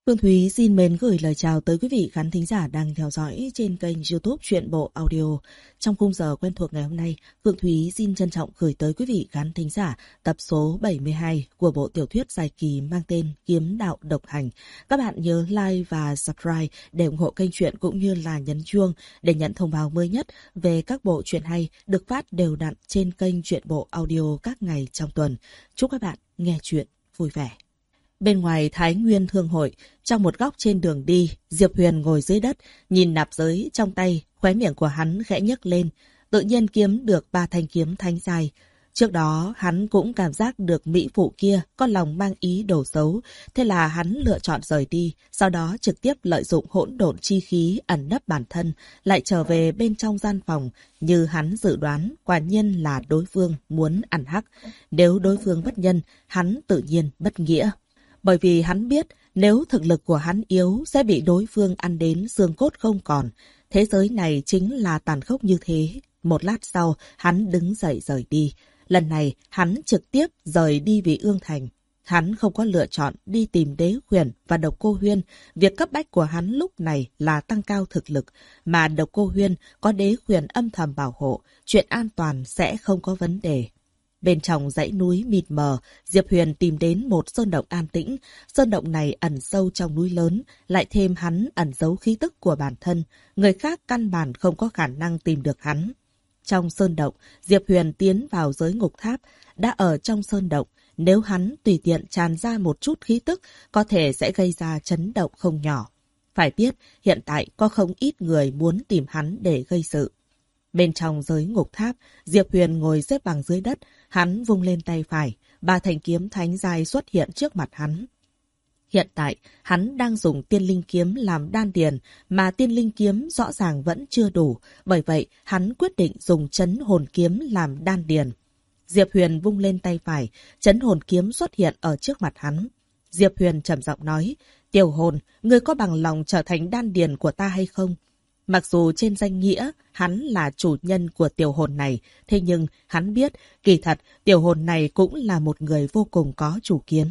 Phương Thúy xin mến gửi lời chào tới quý vị khán thính giả đang theo dõi trên kênh YouTube Truyện Bộ Audio. Trong khung giờ quen thuộc ngày hôm nay, Phương Thúy xin trân trọng gửi tới quý vị khán thính giả tập số 72 của bộ tiểu thuyết dài kỳ mang tên Kiếm Đạo Độc Hành. Các bạn nhớ like và subscribe để ủng hộ kênh truyện cũng như là nhấn chuông để nhận thông báo mới nhất về các bộ truyện hay được phát đều đặn trên kênh Truyện Bộ Audio các ngày trong tuần. Chúc các bạn nghe truyện vui vẻ. Bên ngoài Thái Nguyên Thương Hội, trong một góc trên đường đi, Diệp Huyền ngồi dưới đất, nhìn nạp giới trong tay, khóe miệng của hắn khẽ nhếch lên, tự nhiên kiếm được 3 thanh kiếm thánh dài. Trước đó, hắn cũng cảm giác được mỹ phụ kia có lòng mang ý đồ xấu, thế là hắn lựa chọn rời đi, sau đó trực tiếp lợi dụng hỗn độn chi khí ẩn nấp bản thân, lại trở về bên trong gian phòng. Như hắn dự đoán, quả nhiên là đối phương muốn ăn hắc. Nếu đối phương bất nhân, hắn tự nhiên bất nghĩa. Bởi vì hắn biết nếu thực lực của hắn yếu sẽ bị đối phương ăn đến xương cốt không còn. Thế giới này chính là tàn khốc như thế. Một lát sau, hắn đứng dậy rời đi. Lần này, hắn trực tiếp rời đi vì Ương Thành. Hắn không có lựa chọn đi tìm Đế Huyền và Độc Cô Huyên. Việc cấp bách của hắn lúc này là tăng cao thực lực. Mà Độc Cô Huyên có Đế Huyền âm thầm bảo hộ. Chuyện an toàn sẽ không có vấn đề. Bên trong dãy núi mịt mờ, Diệp Huyền tìm đến một sơn động an tĩnh. Sơn động này ẩn sâu trong núi lớn, lại thêm hắn ẩn giấu khí tức của bản thân. Người khác căn bản không có khả năng tìm được hắn. Trong sơn động, Diệp Huyền tiến vào giới ngục tháp. Đã ở trong sơn động, nếu hắn tùy tiện tràn ra một chút khí tức, có thể sẽ gây ra chấn động không nhỏ. Phải biết, hiện tại có không ít người muốn tìm hắn để gây sự. Bên trong giới ngục tháp, Diệp Huyền ngồi xếp bằng dưới đất, hắn vung lên tay phải, 3 thanh kiếm thánh dài xuất hiện trước mặt hắn. Hiện tại, hắn đang dùng tiên linh kiếm làm đan điền, mà tiên linh kiếm rõ ràng vẫn chưa đủ, bởi vậy hắn quyết định dùng chấn hồn kiếm làm đan điền. Diệp Huyền vung lên tay phải, chấn hồn kiếm xuất hiện ở trước mặt hắn. Diệp Huyền trầm giọng nói, Tiểu hồn, ngươi có bằng lòng trở thành đan điền của ta hay không? Mặc dù trên danh nghĩa hắn là chủ nhân của tiểu hồn này, thế nhưng hắn biết kỳ thật tiểu hồn này cũng là một người vô cùng có chủ kiến.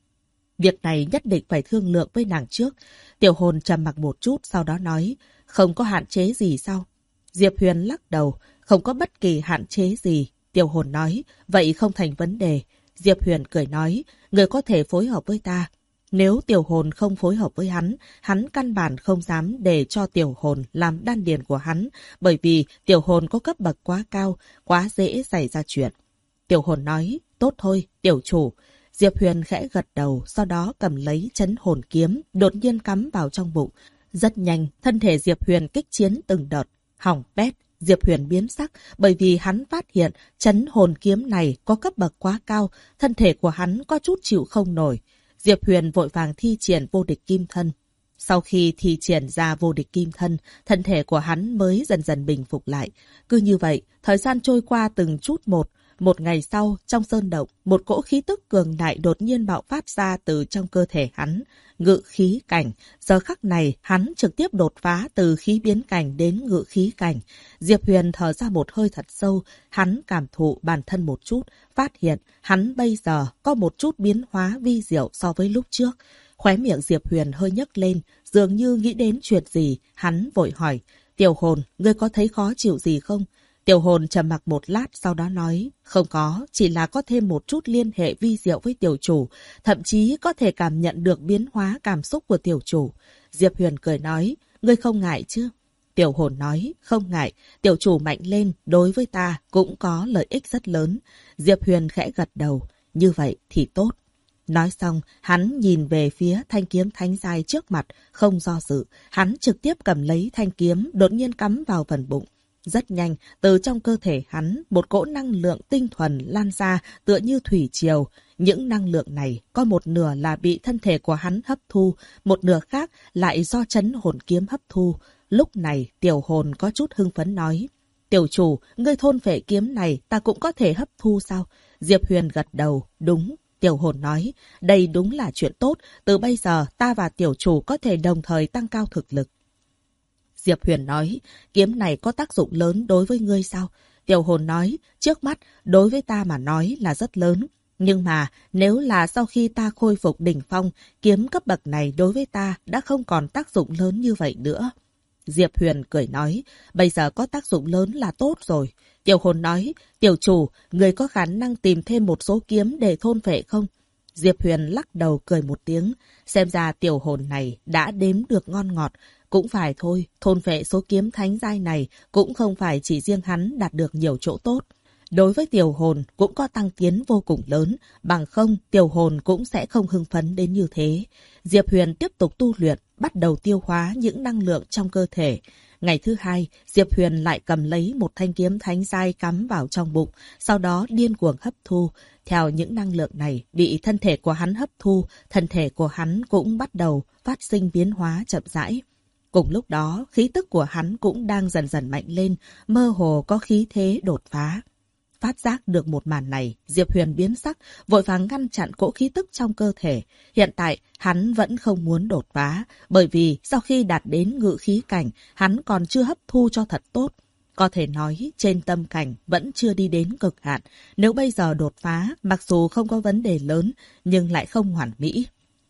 Việc này nhất định phải thương lượng với nàng trước. Tiểu hồn trầm mặc một chút sau đó nói, không có hạn chế gì sao? Diệp Huyền lắc đầu, không có bất kỳ hạn chế gì. Tiểu hồn nói, vậy không thành vấn đề. Diệp Huyền cười nói, người có thể phối hợp với ta. Nếu tiểu hồn không phối hợp với hắn căn bản không dám để cho tiểu hồn làm đan điền của hắn, bởi vì tiểu hồn có cấp bậc quá cao, quá dễ xảy ra chuyện. Tiểu hồn nói, tốt thôi, tiểu chủ. Diệp Huyền khẽ gật đầu, sau đó cầm lấy chấn hồn kiếm, đột nhiên cắm vào trong bụng. Rất nhanh, thân thể Diệp Huyền kích chiến từng đợt, hỏng bét. Diệp Huyền biến sắc bởi vì hắn phát hiện chấn hồn kiếm này có cấp bậc quá cao, thân thể của hắn có chút chịu không nổi. Diệp Huyền vội vàng thi triển vô địch kim thân. Sau khi thi triển ra vô địch kim thân, thân thể của hắn mới dần dần bình phục lại. Cứ như vậy, thời gian trôi qua từng chút một. Một ngày sau, trong sơn động, một cỗ khí tức cường đại đột nhiên bạo phát ra từ trong cơ thể hắn. Ngự khí cảnh. Giờ khắc này, hắn trực tiếp đột phá từ khí biến cảnh đến ngự khí cảnh. Diệp Huyền thở ra một hơi thật sâu. Hắn cảm thụ bản thân một chút, phát hiện hắn bây giờ có một chút biến hóa vi diệu so với lúc trước. Khóe miệng Diệp Huyền hơi nhấc lên, dường như nghĩ đến chuyện gì. Hắn vội hỏi, tiểu hồn, ngươi có thấy khó chịu gì không? Tiểu hồn trầm mặc một lát sau đó nói, không có, chỉ là có thêm một chút liên hệ vi diệu với tiểu chủ, thậm chí có thể cảm nhận được biến hóa cảm xúc của tiểu chủ. Diệp Huyền cười nói, ngươi không ngại chứ? Tiểu hồn nói, không ngại, tiểu chủ mạnh lên, đối với ta cũng có lợi ích rất lớn. Diệp Huyền khẽ gật đầu, như vậy thì tốt. Nói xong, hắn nhìn về phía thanh kiếm thánh dài trước mặt, không do dự, hắn trực tiếp cầm lấy thanh kiếm, đột nhiên cắm vào phần bụng. Rất nhanh, từ trong cơ thể hắn, một cỗ năng lượng tinh thuần lan ra tựa như thủy triều. Những năng lượng này có một nửa là bị thân thể của hắn hấp thu, một nửa khác lại do chấn hồn kiếm hấp thu. Lúc này, tiểu hồn có chút hưng phấn nói, tiểu chủ, ngươi thôn phệ kiếm này ta cũng có thể hấp thu sao? Diệp Huyền gật đầu, đúng. Tiểu hồn nói, đây đúng là chuyện tốt, từ bây giờ ta và tiểu chủ có thể đồng thời tăng cao thực lực. Diệp Huyền nói, kiếm này có tác dụng lớn đối với ngươi sao? Tiểu hồn nói, trước mắt, đối với ta mà nói là rất lớn. Nhưng mà nếu là sau khi ta khôi phục đỉnh phong, kiếm cấp bậc này đối với ta đã không còn tác dụng lớn như vậy nữa. Diệp Huyền cười nói, bây giờ có tác dụng lớn là tốt rồi. Tiểu hồn nói, tiểu chủ, người có khả năng tìm thêm một số kiếm để thôn phệ không? Diệp Huyền lắc đầu cười một tiếng, xem ra tiểu hồn này đã đếm được ngon ngọt. Cũng phải thôi, thôn phệ số kiếm thánh giai này cũng không phải chỉ riêng hắn đạt được nhiều chỗ tốt. Đối với tiểu hồn cũng có tăng tiến vô cùng lớn, bằng không tiểu hồn cũng sẽ không hưng phấn đến như thế. Diệp Huyền tiếp tục tu luyện, bắt đầu tiêu hóa những năng lượng trong cơ thể. Ngày thứ hai, Diệp Huyền lại cầm lấy một thanh kiếm thánh giai cắm vào trong bụng, sau đó điên cuồng hấp thu. Theo những năng lượng này bị thân thể của hắn hấp thu, thân thể của hắn cũng bắt đầu phát sinh biến hóa chậm rãi. Cùng lúc đó, khí tức của hắn cũng đang dần dần mạnh lên, mơ hồ có khí thế đột phá. Phát giác được một màn này, Diệp Huyền biến sắc, vội vàng ngăn chặn cỗ khí tức trong cơ thể. Hiện tại, hắn vẫn không muốn đột phá, bởi vì sau khi đạt đến ngự khí cảnh, hắn còn chưa hấp thu cho thật tốt. Có thể nói, trên tâm cảnh vẫn chưa đi đến cực hạn. Nếu bây giờ đột phá, mặc dù không có vấn đề lớn, nhưng lại không hoàn mỹ.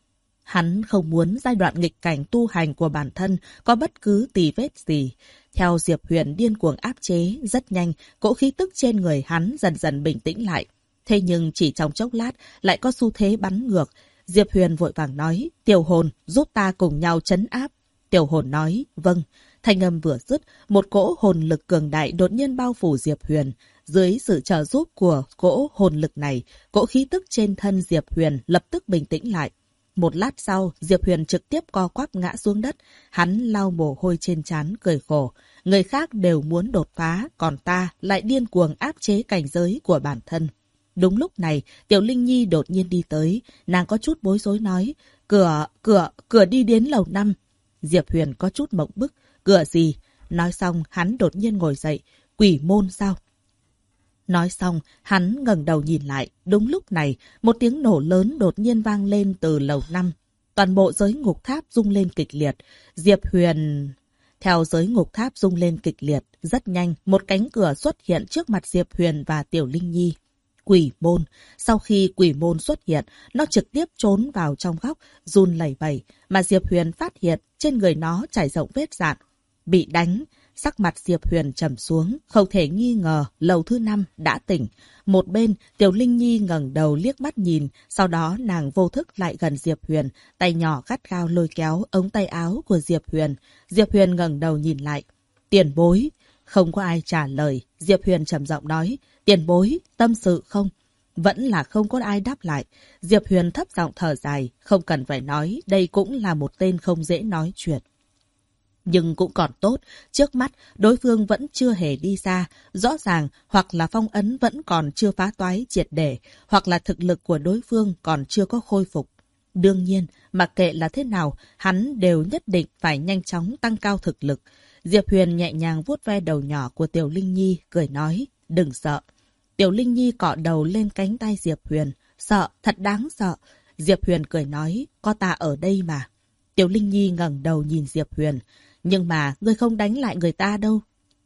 Hắn không muốn giai đoạn nghịch cảnh tu hành của bản thân có bất cứ tì vết gì. Theo Diệp Huyền điên cuồng áp chế, rất nhanh, cỗ khí tức trên người hắn dần dần bình tĩnh lại. Thế nhưng chỉ trong chốc lát lại có xu thế bắn ngược. Diệp Huyền vội vàng nói, tiểu hồn giúp ta cùng nhau trấn áp. Tiểu hồn nói, vâng. Thanh âm vừa dứt, một cỗ hồn lực cường đại đột nhiên bao phủ Diệp Huyền. Dưới sự trợ giúp của cỗ hồn lực này, cỗ khí tức trên thân Diệp Huyền lập tức bình tĩnh lại. Một lát sau, Diệp Huyền trực tiếp co quắp ngã xuống đất. Hắn lau mồ hôi trên trán cười khổ. Người khác đều muốn đột phá, còn ta lại điên cuồng áp chế cảnh giới của bản thân. Đúng lúc này, Tiểu Linh Nhi đột nhiên đi tới. Nàng có chút bối rối nói, cửa đi đến lầu 5. Diệp Huyền có chút mộng bức. Cửa gì? Nói xong, hắn đột nhiên ngồi dậy. Quỷ môn sao? Nói xong, hắn ngẩng đầu nhìn lại. Đúng lúc này, một tiếng nổ lớn đột nhiên vang lên từ lầu 5. Toàn bộ giới ngục tháp rung lên kịch liệt. Diệp Huyền... Theo giới ngục tháp rung lên kịch liệt, rất nhanh, một cánh cửa xuất hiện trước mặt Diệp Huyền và Tiểu Linh Nhi. Quỷ môn. Sau khi quỷ môn xuất hiện, nó trực tiếp trốn vào trong góc, run lẩy bẩy, mà Diệp Huyền phát hiện trên người nó trải rộng vết rạn. Bị đánh. Sắc mặt Diệp Huyền trầm xuống, không thể nghi ngờ lầu thứ 5 đã tỉnh. Một bên, Tiểu Linh Nhi ngẩng đầu liếc mắt nhìn, sau đó nàng vô thức lại gần Diệp Huyền, tay nhỏ gắt gao lôi kéo ống tay áo của Diệp Huyền. Diệp Huyền ngẩng đầu nhìn lại. Tiền bối. Không có ai trả lời, Diệp Huyền trầm giọng nói, tiền bối, tâm sự không? Vẫn là không có ai đáp lại. Diệp Huyền thấp giọng thở dài, không cần phải nói, đây cũng là một tên không dễ nói chuyện. Nhưng cũng còn tốt, trước mắt đối phương vẫn chưa hề đi ra, rõ ràng hoặc là phong ấn vẫn còn chưa phá toái triệt để, hoặc là thực lực của đối phương còn chưa có khôi phục. Đương nhiên, mặc kệ là thế nào, hắn đều nhất định phải nhanh chóng tăng cao thực lực. Diệp Huyền nhẹ nhàng vuốt ve đầu nhỏ của Tiểu Linh Nhi, cười nói, đừng sợ. Tiểu Linh Nhi cọ đầu lên cánh tay Diệp Huyền, sợ, thật đáng sợ. Diệp Huyền cười nói, có ta ở đây mà. Tiểu Linh Nhi ngẩng đầu nhìn Diệp Huyền, nhưng mà ngươi không đánh lại người ta đâu.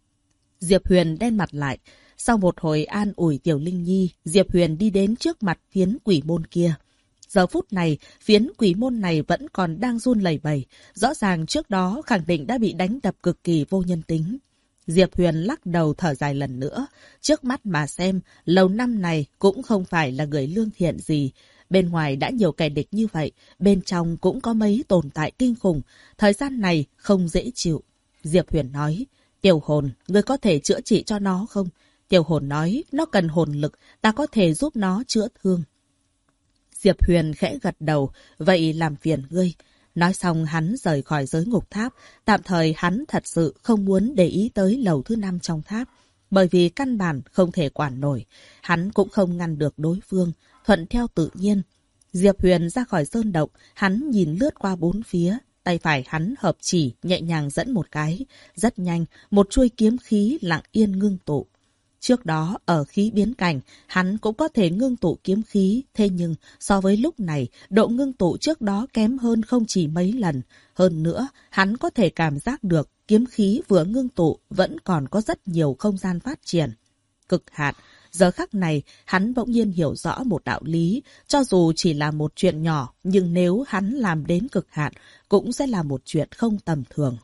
Diệp Huyền đen mặt lại. Sau một hồi an ủi Tiểu Linh Nhi, Diệp Huyền đi đến trước mặt phiến quỷ môn kia. Giờ phút này, phiến quỷ môn này vẫn còn đang run lẩy bẩy. Rõ ràng trước đó khẳng định đã bị đánh đập cực kỳ vô nhân tính. Diệp Huyền lắc đầu thở dài lần nữa. Trước mắt mà xem, lầu 5 này cũng không phải là người lương thiện gì. Bên ngoài đã nhiều kẻ địch như vậy, bên trong cũng có mấy tồn tại kinh khủng. Thời gian này không dễ chịu. Diệp Huyền nói, Tiểu hồn, ngươi có thể chữa trị cho nó không? Tiểu hồn nói, nó cần hồn lực, ta có thể giúp nó chữa thương. Diệp Huyền khẽ gật đầu, vậy làm phiền ngươi. Nói xong hắn rời khỏi giới ngục tháp. Tạm thời hắn thật sự không muốn để ý tới lầu thứ 5 trong tháp. Bởi vì căn bản không thể quản nổi. Hắn cũng không ngăn được đối phương. Thuận theo tự nhiên. Diệp Huyền ra khỏi sơn động. Hắn nhìn lướt qua bốn phía. Tay phải hắn hợp chỉ nhẹ nhàng dẫn một cái. Rất nhanh, một chuôi kiếm khí lặng yên ngưng tụ. Trước đó, ở khí biến cảnh, hắn cũng có thể ngưng tụ kiếm khí. Thế nhưng, so với lúc này, độ ngưng tụ trước đó kém hơn không chỉ mấy lần. Hơn nữa, hắn có thể cảm giác được kiếm khí vừa ngưng tụ vẫn còn có rất nhiều không gian phát triển. Cực hạn, Giờ khắc này, hắn bỗng nhiên hiểu rõ một đạo lý, cho dù chỉ là một chuyện nhỏ, nhưng nếu hắn làm đến cực hạn, cũng sẽ là một chuyện không tầm thường.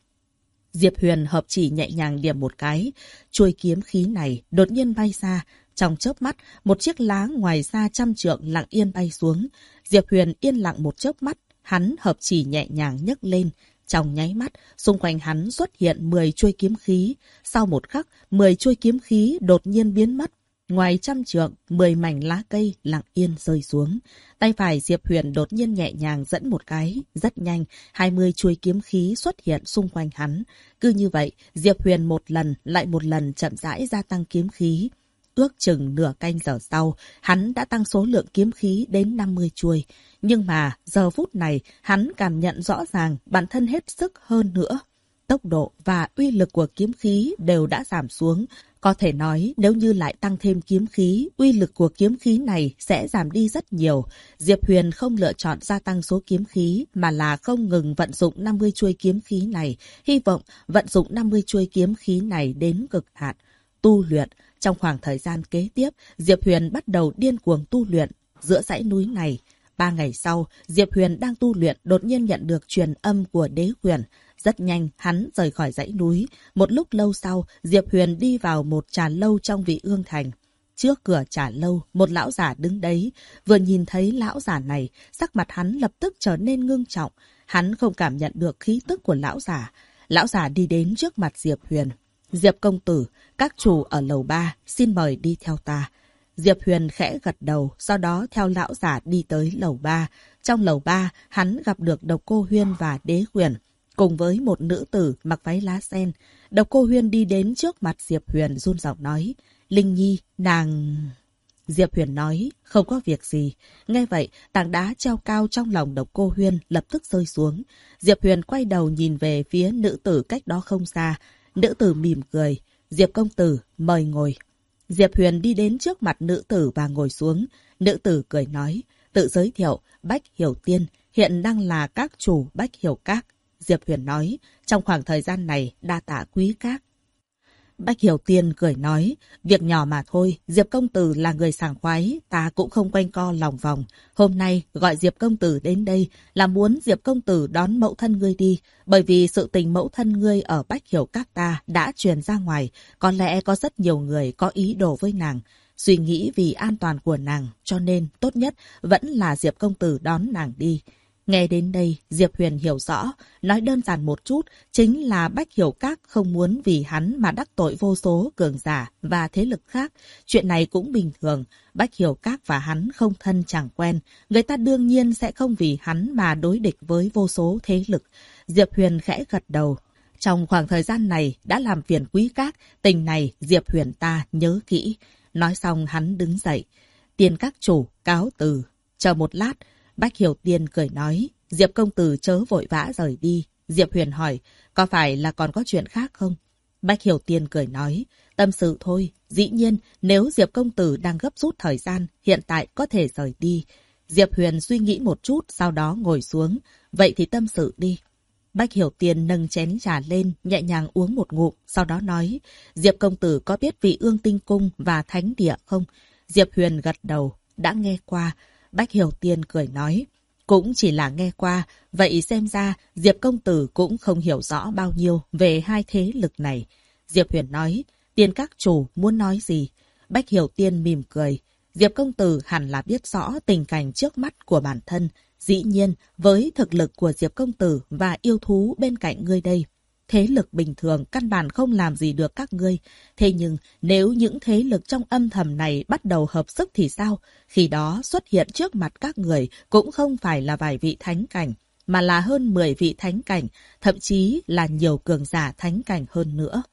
Diệp Huyền hợp chỉ nhẹ nhàng điểm một cái, chuôi kiếm khí này đột nhiên bay ra. Trong chớp mắt, một chiếc lá ngoài xa 100 trượng lặng yên bay xuống. Diệp Huyền yên lặng một chớp mắt, hắn hợp chỉ nhẹ nhàng nhấc lên. Trong nháy mắt, xung quanh hắn xuất hiện 10 chuôi kiếm khí. Sau một khắc, 10 chuôi kiếm khí đột nhiên biến mất. Ngoài 100 trượng, 10 mảnh lá cây lặng yên rơi xuống. Tay phải Diệp Huyền đột nhiên nhẹ nhàng dẫn một cái. Rất nhanh, 20 chuôi kiếm khí xuất hiện xung quanh hắn. Cứ như vậy, Diệp Huyền một lần lại một lần chậm rãi gia tăng kiếm khí. Ước chừng nửa canh giờ sau, hắn đã tăng số lượng kiếm khí đến 50 chuôi. Nhưng mà, giờ phút này, hắn cảm nhận rõ ràng bản thân hết sức hơn nữa. Tốc độ và uy lực của kiếm khí đều đã giảm xuống. Có thể nói, nếu như lại tăng thêm kiếm khí, uy lực của kiếm khí này sẽ giảm đi rất nhiều. Diệp Huyền không lựa chọn gia tăng số kiếm khí, mà là không ngừng vận dụng 50 chuôi kiếm khí này. Hy vọng vận dụng 50 chuôi kiếm khí này đến cực hạn. Tu luyện. Trong khoảng thời gian kế tiếp, Diệp Huyền bắt đầu điên cuồng tu luyện giữa dãy núi này. 3 ngày sau, Diệp Huyền đang tu luyện đột nhiên nhận được truyền âm của Đế Huyền. Rất nhanh, hắn rời khỏi dãy núi. Một lúc lâu sau, Diệp Huyền đi vào một trà lâu trong Vị Ương Thành. Trước cửa trà lâu, một lão giả đứng đấy. Vừa nhìn thấy lão giả này, sắc mặt hắn lập tức trở nên ngưng trọng. Hắn không cảm nhận được khí tức của lão giả. Lão giả đi đến trước mặt Diệp Huyền. Diệp công tử, các chủ ở lầu 3, xin mời đi theo ta. Diệp Huyền khẽ gật đầu, sau đó theo lão giả đi tới lầu 3. Trong lầu 3, hắn gặp được Độc Cô Huyên và Đế Huyền, cùng với một nữ tử mặc váy lá sen. Độc Cô Huyên đi đến trước mặt Diệp Huyền run giọng nói, Linh Nhi, nàng... Diệp Huyền nói, không có việc gì. Nghe vậy, tảng đá treo cao trong lòng Độc Cô Huyên lập tức rơi xuống. Diệp Huyền quay đầu nhìn về phía nữ tử cách đó không xa. Nữ tử mỉm cười, Diệp công tử, mời ngồi. Diệp Huyền đi đến trước mặt nữ tử và ngồi xuống. Nữ tử cười nói, tự giới thiệu, Bách Hiểu Tiên, hiện đang là các chủ Bách Hiểu Các. Diệp Huyền nói, trong khoảng thời gian này đa tạ quý các. Bách Hiểu Tiên cười nói, việc nhỏ mà thôi, Diệp công tử là người sảng khoái, ta cũng không quanh co lòng vòng. Hôm nay gọi Diệp công tử đến đây là muốn Diệp công tử đón mẫu thân ngươi đi, bởi vì sự tình mẫu thân ngươi ở Bách Hiểu Các ta đã truyền ra ngoài, có lẽ có rất nhiều người có ý đồ với nàng. Suy nghĩ vì an toàn của nàng, cho nên tốt nhất vẫn là Diệp công tử đón nàng đi. Nghe đến đây, Diệp Huyền hiểu rõ, nói đơn giản một chút, chính là Bách Hiểu Các không muốn vì hắn mà đắc tội vô số cường giả và thế lực khác. Chuyện này cũng bình thường, Bách Hiểu Các và hắn không thân chẳng quen, người ta đương nhiên sẽ không vì hắn mà đối địch với vô số thế lực. Diệp Huyền khẽ gật đầu. Trong khoảng thời gian này đã làm phiền quý các, tình này Diệp Huyền ta nhớ kỹ. Nói xong hắn đứng dậy. Tiên các chủ, cáo từ. Chờ một lát. Bách Hiểu Tiên cười nói, Diệp công tử chớ vội vã rời đi. Diệp Huyền hỏi, có phải là còn có chuyện khác không? Bách Hiểu Tiên cười nói, tâm sự thôi. Dĩ nhiên, nếu Diệp công tử đang gấp rút thời gian, hiện tại có thể rời đi. Diệp Huyền suy nghĩ một chút, sau đó ngồi xuống. Vậy thì tâm sự đi. Bách Hiểu Tiên nâng chén trà lên, nhẹ nhàng uống một ngụm, sau đó nói, Diệp công tử có biết Vị Ương Tinh Cung và Thánh Địa không? Diệp Huyền gật đầu, đã nghe qua. Bách Hiểu Tiên cười nói, cũng chỉ là nghe qua, vậy xem ra Diệp công tử cũng không hiểu rõ bao nhiêu về hai thế lực này. Diệp Huyền nói, Tiên các chủ muốn nói gì? Bách Hiểu Tiên mỉm cười, Diệp công tử hẳn là biết rõ tình cảnh trước mắt của bản thân. Dĩ nhiên, với thực lực của Diệp công tử và yêu thú bên cạnh ngươi đây, thế lực bình thường căn bản không làm gì được các ngươi. Thế nhưng nếu những thế lực trong âm thầm này bắt đầu hợp sức thì sao? Khi đó xuất hiện trước mặt các người cũng không phải là vài vị thánh cảnh, mà là hơn 10 vị thánh cảnh, thậm chí là nhiều cường giả thánh cảnh hơn nữa.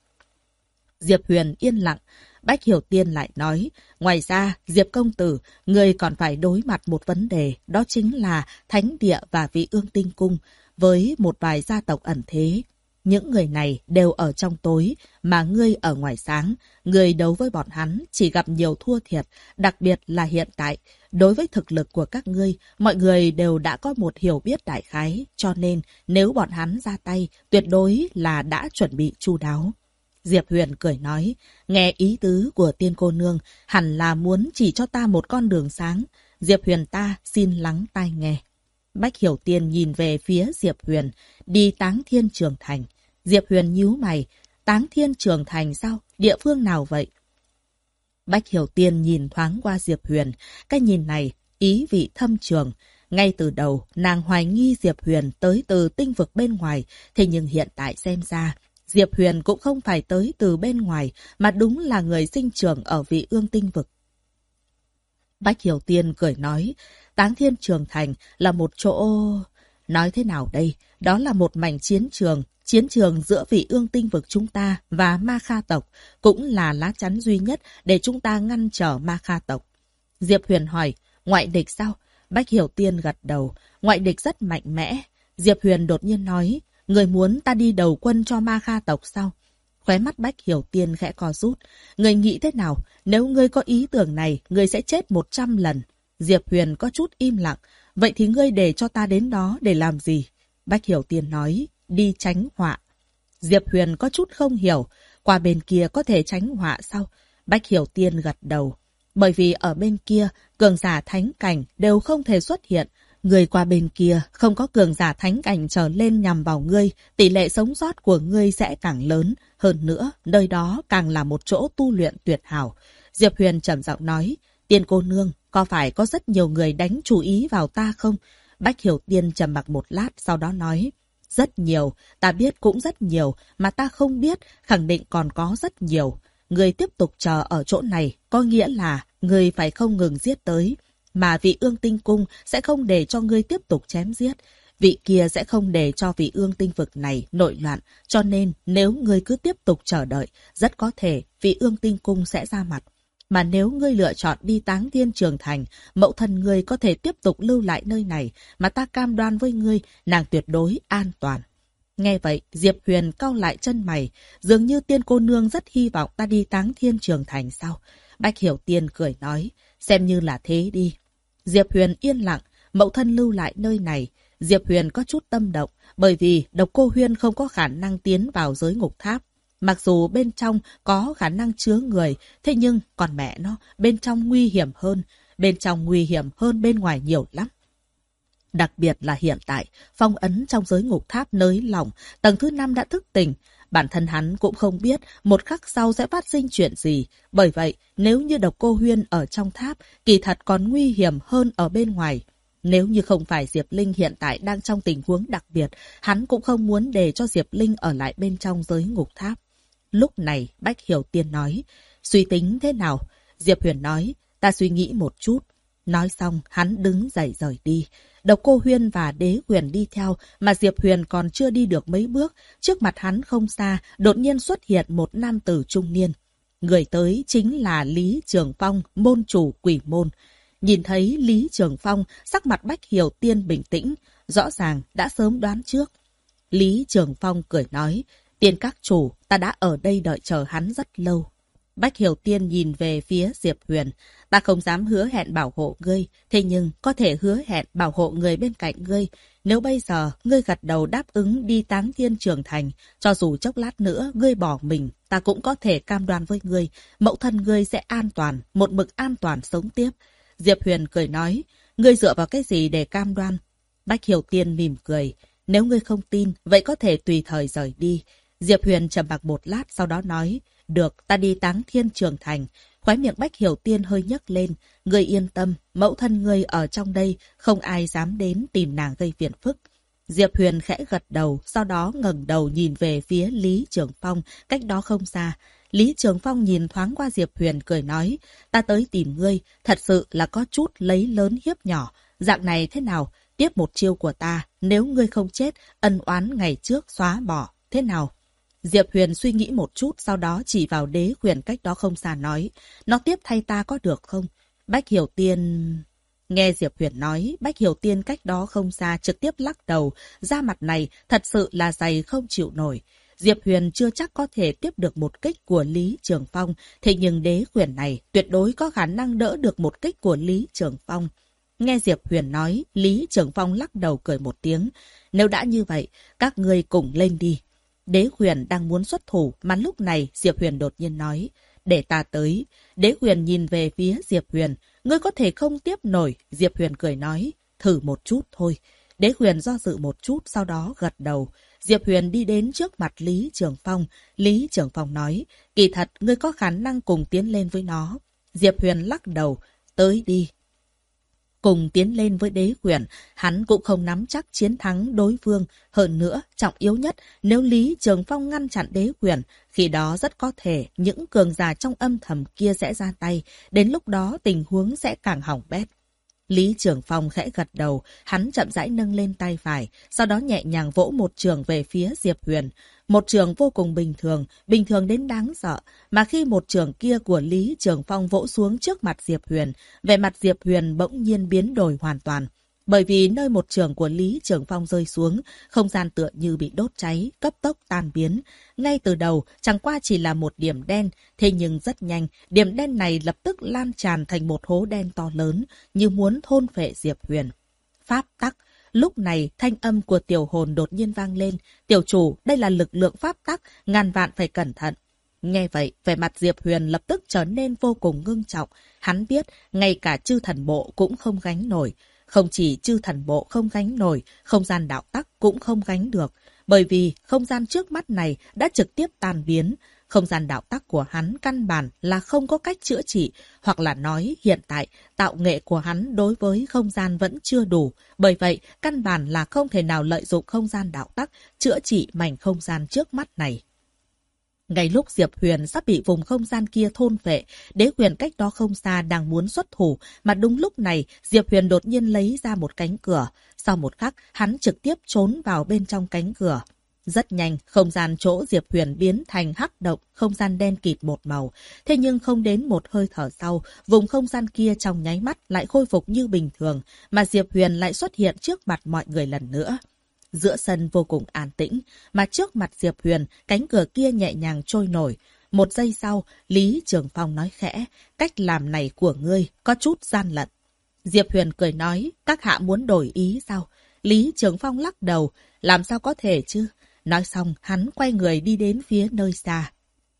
Diệp Huyền yên lặng. Bách Hiểu Tiên lại nói, ngoài ra, Diệp công tử, người còn phải đối mặt một vấn đề, đó chính là Thánh Địa và Vị Ương Tinh Cung, với một vài gia tộc ẩn thế. Những người này đều ở trong tối, mà ngươi ở ngoài sáng. Ngươi đấu với bọn hắn chỉ gặp nhiều thua thiệt, đặc biệt là hiện tại. Đối với thực lực của các ngươi, mọi người đều đã có một hiểu biết đại khái, cho nên nếu bọn hắn ra tay, tuyệt đối là đã chuẩn bị chu đáo. Diệp Huyền cười nói, nghe ý tứ của tiên cô nương, hẳn là muốn chỉ cho ta một con đường sáng. Diệp Huyền ta xin lắng tai nghe. Bách Hiểu Tiên nhìn về phía Diệp Huyền, đi Táng Thiên Trường Thành. Diệp Huyền nhíu mày, Táng Thiên Trường Thành sao? Địa phương nào vậy? Bách Hiểu Tiên nhìn thoáng qua Diệp Huyền, cái nhìn này ý vị thâm trường. Ngay từ đầu, nàng hoài nghi Diệp Huyền tới từ tinh vực bên ngoài, thế nhưng hiện tại xem ra, Diệp Huyền cũng không phải tới từ bên ngoài, mà đúng là người sinh trưởng ở Vị Ương tinh vực. Bách Hiểu Tiên cười nói, Táng Thiên Trường Thành là một chỗ... Nói thế nào đây? Đó là một mảnh chiến trường giữa Vị Ương tinh vực chúng ta và Ma Kha tộc, cũng là lá chắn duy nhất để chúng ta ngăn trở Ma Kha tộc. Diệp Huyền hỏi, ngoại địch sao? Bách Hiểu Tiên gật đầu, ngoại địch rất mạnh mẽ. Diệp Huyền đột nhiên nói, người muốn ta đi đầu quân cho Ma Kha tộc sao? Khóe mắt Bách Hiểu Tiên khẽ co rút. Người nghĩ thế nào? Nếu ngươi có ý tưởng này, ngươi sẽ chết 100 lần. Diệp Huyền có chút im lặng. Vậy thì ngươi để cho ta đến đó để làm gì? Bách Hiểu Tiên nói, đi tránh họa. Diệp Huyền có chút không hiểu. Qua bên kia có thể tránh họa sao? Bách Hiểu Tiên gật đầu. Bởi vì ở bên kia, cường giả thánh cảnh đều không thể xuất hiện. Người qua bên kia không có cường giả thánh cảnh trở lên nhằm vào ngươi, tỷ lệ sống sót của ngươi sẽ càng lớn. Hơn nữa, nơi đó càng là một chỗ tu luyện tuyệt hảo. Diệp Huyền trầm giọng nói, tiên cô nương, có phải có rất nhiều người đánh chú ý vào ta không? Bách Hiểu Tiên trầm mặc một lát, sau đó nói, rất nhiều, ta biết cũng rất nhiều, mà ta không biết, khẳng định còn có rất nhiều. Người tiếp tục chờ ở chỗ này, có nghĩa là người phải không ngừng giết tới. Mà Vị Ương tinh cung sẽ không để cho ngươi tiếp tục chém giết. Vị kia sẽ không để cho Vị Ương tinh vực này nội loạn. Cho nên nếu ngươi cứ tiếp tục chờ đợi, rất có thể Vị Ương tinh cung sẽ ra mặt. Mà nếu ngươi lựa chọn đi Táng Thiên Trường Thành, mẫu thân ngươi có thể tiếp tục lưu lại nơi này, mà ta cam đoan với ngươi, nàng tuyệt đối an toàn. Nghe vậy, Diệp Huyền cau lại chân mày, dường như tiên cô nương rất hy vọng ta đi Táng Thiên Trường Thành sao? Bách Hiểu Tiên cười nói, xem như là thế đi. Diệp Huyền yên lặng, mẫu thân lưu lại nơi này. Diệp Huyền có chút tâm động, bởi vì Độc Cô Huyên không có khả năng tiến vào giới ngục tháp. Mặc dù bên trong có khả năng chứa người, thế nhưng còn mẹ nó, bên trong nguy hiểm hơn. Bên trong nguy hiểm hơn bên ngoài nhiều lắm. Đặc biệt là hiện tại, phong ấn trong giới ngục tháp nới lỏng, tầng thứ 5 đã thức tỉnh. Bản thân hắn cũng không biết một khắc sau sẽ phát sinh chuyện gì. Bởi vậy, nếu như Độc Cô Huyên ở trong tháp, kỳ thật còn nguy hiểm hơn ở bên ngoài. Nếu như không phải Diệp Linh hiện tại đang trong tình huống đặc biệt, hắn cũng không muốn để cho Diệp Linh ở lại bên trong giới ngục tháp. Lúc này, Bách Hiểu Tiên nói, suy tính thế nào? Diệp Huyền nói, ta suy nghĩ một chút. Nói xong, hắn đứng dậy rời đi. Độc Cô Huyên và Đế Huyền đi theo, mà Diệp Huyền còn chưa đi được mấy bước. Trước mặt hắn không xa, đột nhiên xuất hiện một nam tử trung niên. Người tới chính là Lý Trường Phong, môn chủ Quỷ Môn. Nhìn thấy Lý Trường Phong, sắc mặt Bách Hiểu Tiên bình tĩnh, rõ ràng đã sớm đoán trước. Lý Trường Phong cười nói, tiên các chủ, ta đã ở đây đợi chờ hắn rất lâu. Bách Hiểu Tiên nhìn về phía Diệp Huyền. Ta không dám hứa hẹn bảo hộ ngươi, thế nhưng có thể hứa hẹn bảo hộ người bên cạnh ngươi. Nếu bây giờ ngươi gật đầu đáp ứng đi Táng Thiên Trường Thành, cho dù chốc lát nữa ngươi bỏ mình, ta cũng có thể cam đoan với ngươi, mẫu thân ngươi sẽ an toàn, một mực an toàn sống tiếp. Diệp Huyền cười nói, ngươi dựa vào cái gì để cam đoan? Bách Hiểu Tiên mỉm cười, nếu ngươi không tin, vậy có thể tùy thời rời đi. Diệp Huyền trầm mặc một lát, sau đó nói, được, ta đi Táng Thiên Trường Thành. Khóe miệng Bách Hiểu Tiên hơi nhấc lên, ngươi yên tâm, mẫu thân ngươi ở trong đây, không ai dám đến tìm nàng gây phiền phức. Diệp Huyền khẽ gật đầu, sau đó ngẩng đầu nhìn về phía Lý Trường Phong, cách đó không xa. Lý Trường Phong nhìn thoáng qua Diệp Huyền cười nói, ta tới tìm ngươi, thật sự là có chút lấy lớn hiếp nhỏ. Dạng này thế nào? Tiếp một chiêu của ta, nếu ngươi không chết, ân oán ngày trước xóa bỏ, thế nào? Diệp Huyền suy nghĩ một chút, sau đó chỉ vào Đế Huyền cách đó không xa nói, nó tiếp thay ta có được không? Bách Hiểu Tiên... Nghe Diệp Huyền nói, Bách Hiểu Tiên cách đó không xa trực tiếp lắc đầu, da mặt này thật sự là dày không chịu nổi. Diệp Huyền chưa chắc có thể tiếp được một kích của Lý Trường Phong, thế nhưng Đế Huyền này tuyệt đối có khả năng đỡ được một kích của Lý Trường Phong. Nghe Diệp Huyền nói, Lý Trường Phong lắc đầu cười một tiếng. Nếu đã như vậy, các ngươi cùng lên đi. Đế Huyền đang muốn xuất thủ mà lúc này Diệp Huyền đột nhiên nói, để ta tới. Đế Huyền nhìn về phía Diệp Huyền, ngươi có thể không tiếp nổi. Diệp Huyền cười nói, thử một chút thôi. Đế Huyền do dự một chút, sau đó gật đầu. Diệp Huyền đi đến trước mặt Lý Trường Phong. Lý Trường Phong nói, kỳ thật ngươi có khả năng cùng tiến lên với nó. Diệp Huyền lắc đầu, tới đi. Cùng tiến lên với Đế Huyền, hắn cũng không nắm chắc chiến thắng đối phương. Hơn nữa, trọng yếu nhất, nếu Lý Trường Phong ngăn chặn Đế Huyền, khi đó rất có thể những cường giả trong âm thầm kia sẽ ra tay. Đến lúc đó tình huống sẽ càng hỏng bét. Lý Trường Phong khẽ gật đầu, hắn chậm rãi nâng lên tay phải, sau đó nhẹ nhàng vỗ một trường về phía Diệp Huyền. Một trường vô cùng bình thường đến đáng sợ, mà khi một trường kia của Lý Trường Phong vỗ xuống trước mặt Diệp Huyền, vẻ mặt Diệp Huyền bỗng nhiên biến đổi hoàn toàn. Bởi vì nơi một trường của Lý Trường Phong rơi xuống, không gian tựa như bị đốt cháy, cấp tốc tan biến. Ngay từ đầu, chẳng qua chỉ là một điểm đen, thế nhưng rất nhanh, điểm đen này lập tức lan tràn thành một hố đen to lớn, như muốn thôn phệ Diệp Huyền. Pháp tắc. Lúc này, thanh âm của tiểu hồn đột nhiên vang lên. Tiểu chủ, đây là lực lượng pháp tắc, ngàn vạn phải cẩn thận. Nghe vậy, vẻ mặt Diệp Huyền lập tức trở nên vô cùng ngưng trọng. Hắn biết, ngay cả chư thần bộ cũng không gánh nổi. Không chỉ chư thần bộ không gánh nổi, không gian đạo tắc cũng không gánh được. Bởi vì không gian trước mắt này đã trực tiếp tan biến. Không gian đạo tắc của hắn căn bản là không có cách chữa trị, hoặc là nói hiện tại tạo nghệ của hắn đối với không gian vẫn chưa đủ. Bởi vậy, căn bản là không thể nào lợi dụng không gian đạo tắc chữa trị mảnh không gian trước mắt này. Ngay lúc Diệp Huyền sắp bị vùng không gian kia thôn phệ, Đế Huyền cách đó không xa đang muốn xuất thủ, mà đúng lúc này Diệp Huyền đột nhiên lấy ra một cánh cửa. Sau một khắc, hắn trực tiếp trốn vào bên trong cánh cửa. Rất nhanh, không gian chỗ Diệp Huyền biến thành hắc động, không gian đen kịt một màu. Thế nhưng không đến một hơi thở sau, vùng không gian kia trong nháy mắt lại khôi phục như bình thường, mà Diệp Huyền lại xuất hiện trước mặt mọi người lần nữa. Giữa sân vô cùng an tĩnh, mà trước mặt Diệp Huyền, cánh cửa kia nhẹ nhàng trôi nổi. Một giây sau, Lý Trường Phong nói khẽ, cách làm này của ngươi có chút gian lận. Diệp Huyền cười nói, các hạ muốn đổi ý sao? Lý Trường Phong lắc đầu, làm sao có thể chứ? Nói xong, hắn quay người đi đến phía nơi xa.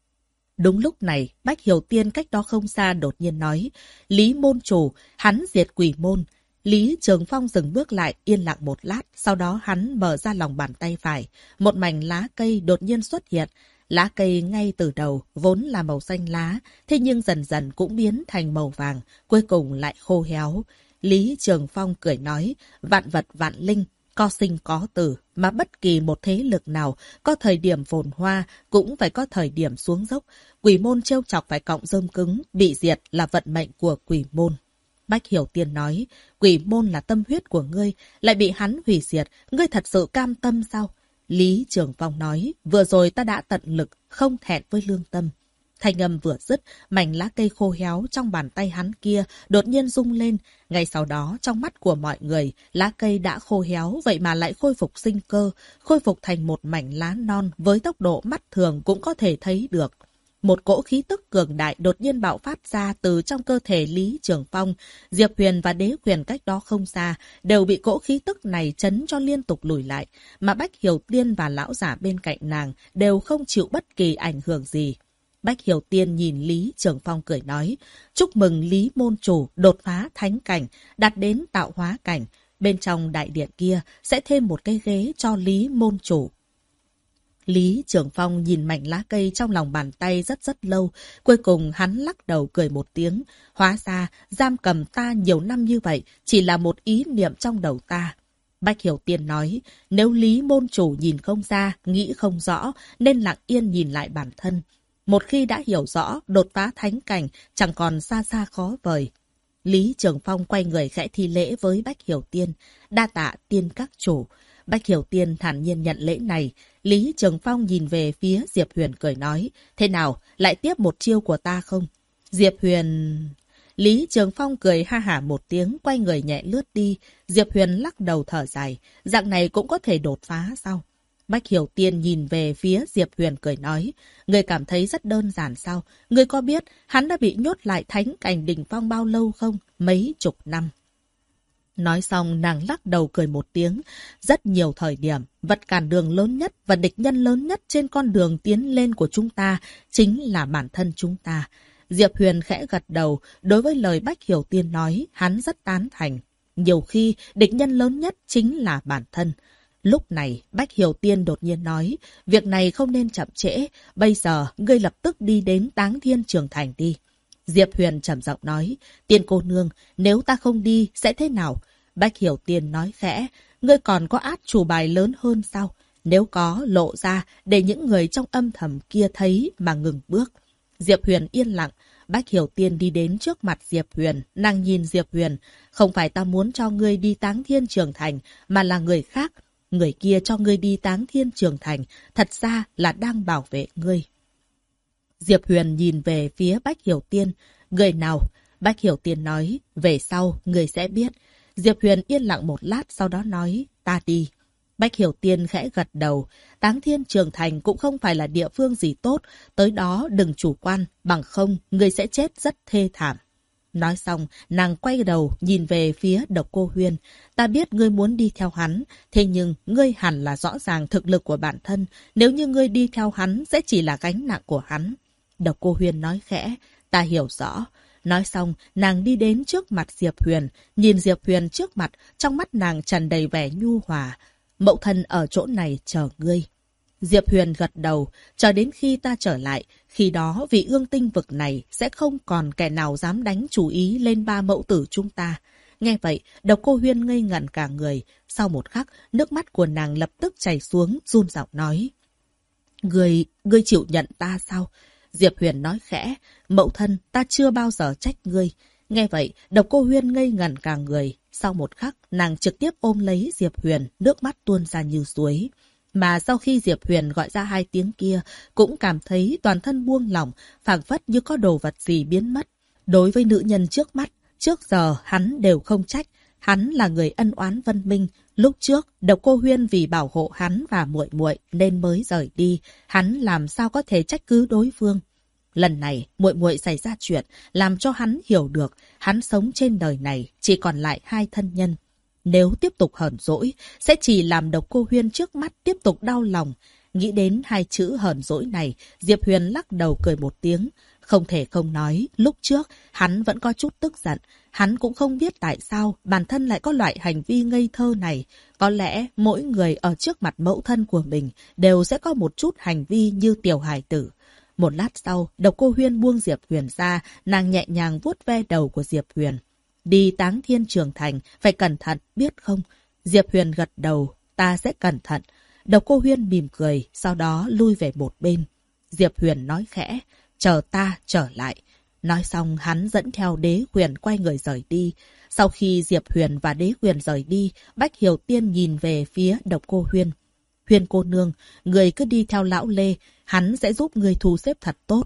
Đúng lúc này, Bách Hiểu Tiên cách đó không xa đột nhiên nói, Lý môn chủ, hắn diệt quỷ môn. Lý Trường Phong dừng bước lại, yên lặng một lát, sau đó hắn mở ra lòng bàn tay phải. Một mảnh lá cây đột nhiên xuất hiện. Lá cây ngay từ đầu vốn là màu xanh lá, thế nhưng dần dần cũng biến thành màu vàng, cuối cùng lại khô héo. Lý Trường Phong cười nói, vạn vật vạn linh, có sinh có tử, mà bất kỳ một thế lực nào có thời điểm phồn hoa cũng phải có thời điểm xuống dốc. Quỷ môn trêu chọc phải cọng rơm cứng, bị diệt là vận mệnh của quỷ môn. Bách Hiểu Tiên nói, quỷ môn là tâm huyết của ngươi, lại bị hắn hủy diệt, ngươi thật sự cam tâm sao? Lý Trường Phong nói, vừa rồi ta đã tận lực, không thẹn với lương tâm. Thanh âm vừa dứt, mảnh lá cây khô héo trong bàn tay hắn kia đột nhiên rung lên. Ngay sau đó, trong mắt của mọi người, lá cây đã khô héo, vậy mà lại khôi phục sinh cơ, khôi phục thành một mảnh lá non với tốc độ mắt thường cũng có thể thấy được. Một cỗ khí tức cường đại đột nhiên bạo phát ra từ trong cơ thể Lý Trường Phong. Diệp Huyền và Đế Huyền cách đó không xa, đều bị cỗ khí tức này chấn cho liên tục lùi lại, mà Bách Hiểu Tiên và lão giả bên cạnh nàng đều không chịu bất kỳ ảnh hưởng gì. Bách Hiểu Tiên nhìn Lý Trường Phong cười nói, chúc mừng Lý môn chủ đột phá thánh cảnh, đạt đến tạo hóa cảnh. Bên trong đại điện kia sẽ thêm một cái ghế cho Lý môn chủ. Lý Trường Phong nhìn mảnh lá cây trong lòng bàn tay rất lâu, cuối cùng hắn lắc đầu cười một tiếng. Hóa ra, giam cầm ta nhiều năm như vậy, chỉ là một ý niệm trong đầu ta. Bách Hiểu Tiên nói, nếu Lý môn chủ nhìn không ra, nghĩ không rõ, nên lặng yên nhìn lại bản thân. Một khi đã hiểu rõ, đột phá thánh cảnh, chẳng còn xa xa khó vời. Lý Trường Phong quay người khẽ thi lễ với Bách Hiểu Tiên, đa tạ tiên các chủ. Bách Hiểu Tiên thản nhiên nhận lễ này. Lý Trường Phong nhìn về phía Diệp Huyền cười nói, thế nào, lại tiếp một chiêu của ta không? Diệp Huyền... Lý Trường Phong cười ha hả một tiếng, quay người nhẹ lướt đi. Diệp Huyền lắc đầu thở dài, dạng này cũng có thể đột phá sao? Bách Hiểu Tiên nhìn về phía Diệp Huyền cười nói, người cảm thấy rất đơn giản sao? Người có biết hắn đã bị nhốt lại thánh cảnh đỉnh phong bao lâu không? Mấy chục năm. Nói xong nàng lắc đầu cười một tiếng. Rất nhiều thời điểm, vật cản đường lớn nhất và địch nhân lớn nhất trên con đường tiến lên của chúng ta chính là bản thân chúng ta. Diệp Huyền khẽ gật đầu, đối với lời Bách Hiểu Tiên nói, hắn rất tán thành. Nhiều khi, địch nhân lớn nhất chính là bản thân. Lúc này, Bách Hiểu Tiên đột nhiên nói, việc này không nên chậm trễ, bây giờ ngươi lập tức đi đến Táng Thiên Trường Thành đi. Diệp Huyền trầm giọng nói, Tiên cô nương, nếu ta không đi, sẽ thế nào? Bách Hiểu Tiên nói khẽ, ngươi còn có át chủ bài lớn hơn sao? Nếu có, lộ ra, để những người trong âm thầm kia thấy mà ngừng bước. Diệp Huyền yên lặng, Bách Hiểu Tiên đi đến trước mặt Diệp Huyền, nàng nhìn Diệp Huyền, không phải ta muốn cho ngươi đi Táng Thiên Trường Thành, mà là người khác. Người kia cho ngươi đi Táng Thiên Trường Thành, thật ra là đang bảo vệ ngươi. Diệp Huyền nhìn về phía Bách Hiểu Tiên. Người nào? Bách Hiểu Tiên nói, về sau, người sẽ biết. Diệp Huyền yên lặng một lát sau đó nói, ta đi. Bách Hiểu Tiên khẽ gật đầu. Táng Thiên Trường Thành cũng không phải là địa phương gì tốt. Tới đó đừng chủ quan, bằng không, người sẽ chết rất thê thảm. Nói xong, nàng quay đầu nhìn về phía Độc Cô Huyên. Ta biết ngươi muốn đi theo hắn, thế nhưng ngươi hẳn là rõ ràng thực lực của bản thân. Nếu như ngươi đi theo hắn, sẽ chỉ là gánh nặng của hắn. Độc Cô Huyên nói khẽ, ta hiểu rõ. Nói xong, nàng đi đến trước mặt Diệp Huyền. Nhìn Diệp Huyền trước mặt, trong mắt nàng tràn đầy vẻ nhu hòa. Mẫu thân ở chỗ này chờ ngươi. Diệp Huyền gật đầu, chờ đến khi ta trở lại, khi đó vị ương tinh vực này sẽ không còn kẻ nào dám đánh chú ý lên ba mẫu tử chúng ta. Nghe vậy, Độc Cô Huyên ngây ngẩn cả người. Sau một khắc, nước mắt của nàng lập tức chảy xuống, run giọng nói. Ngươi chịu nhận ta sao? Diệp Huyền nói khẽ, mẫu thân, ta chưa bao giờ trách ngươi. Nghe vậy, Độc Cô Huyên ngây ngẩn cả người. Sau một khắc, nàng trực tiếp ôm lấy Diệp Huyền, nước mắt tuôn ra như suối. Mà sau khi Diệp Huyền gọi ra hai tiếng kia, cũng cảm thấy toàn thân buông lỏng, phảng phất như có đồ vật gì biến mất. Đối với nữ nhân trước mắt, trước giờ hắn đều không trách. Hắn là người ân oán分minh. Lúc trước, Độc Cô Huyên vì bảo hộ hắn và muội muội nên mới rời đi. Hắn làm sao có thể trách cứ đối phương. Lần này, muội muội xảy ra chuyện, làm cho hắn hiểu được, hắn sống trên đời này chỉ còn lại hai thân nhân. Nếu tiếp tục hờn dỗi, sẽ chỉ làm Độc Cô Huyên trước mắt tiếp tục đau lòng. Nghĩ đến hai chữ hờn dỗi này, Diệp Huyền lắc đầu cười một tiếng. Không thể không nói, lúc trước, hắn vẫn có chút tức giận. Hắn cũng không biết tại sao bản thân lại có loại hành vi ngây thơ này. Có lẽ mỗi người ở trước mặt mẫu thân của mình đều sẽ có một chút hành vi như tiểu hài tử. Một lát sau, Độc Cô Huyên buông Diệp Huyền ra, nàng nhẹ nhàng vuốt ve đầu của Diệp Huyền. Đi Táng Thiên Trường Thành, phải cẩn thận, biết không? Diệp Huyền gật đầu, ta sẽ cẩn thận. Độc Cô Huyên mỉm cười, sau đó lui về một bên. Diệp Huyền nói khẽ, chờ ta trở lại. Nói xong hắn dẫn theo Đế Huyền quay người rời đi. Sau khi Diệp Huyền và Đế Huyền rời đi, Bách Hiểu Tiên nhìn về phía Độc Cô Huyên. Huyền cô nương, người cứ đi theo lão Lê, hắn sẽ giúp người thu xếp thật tốt.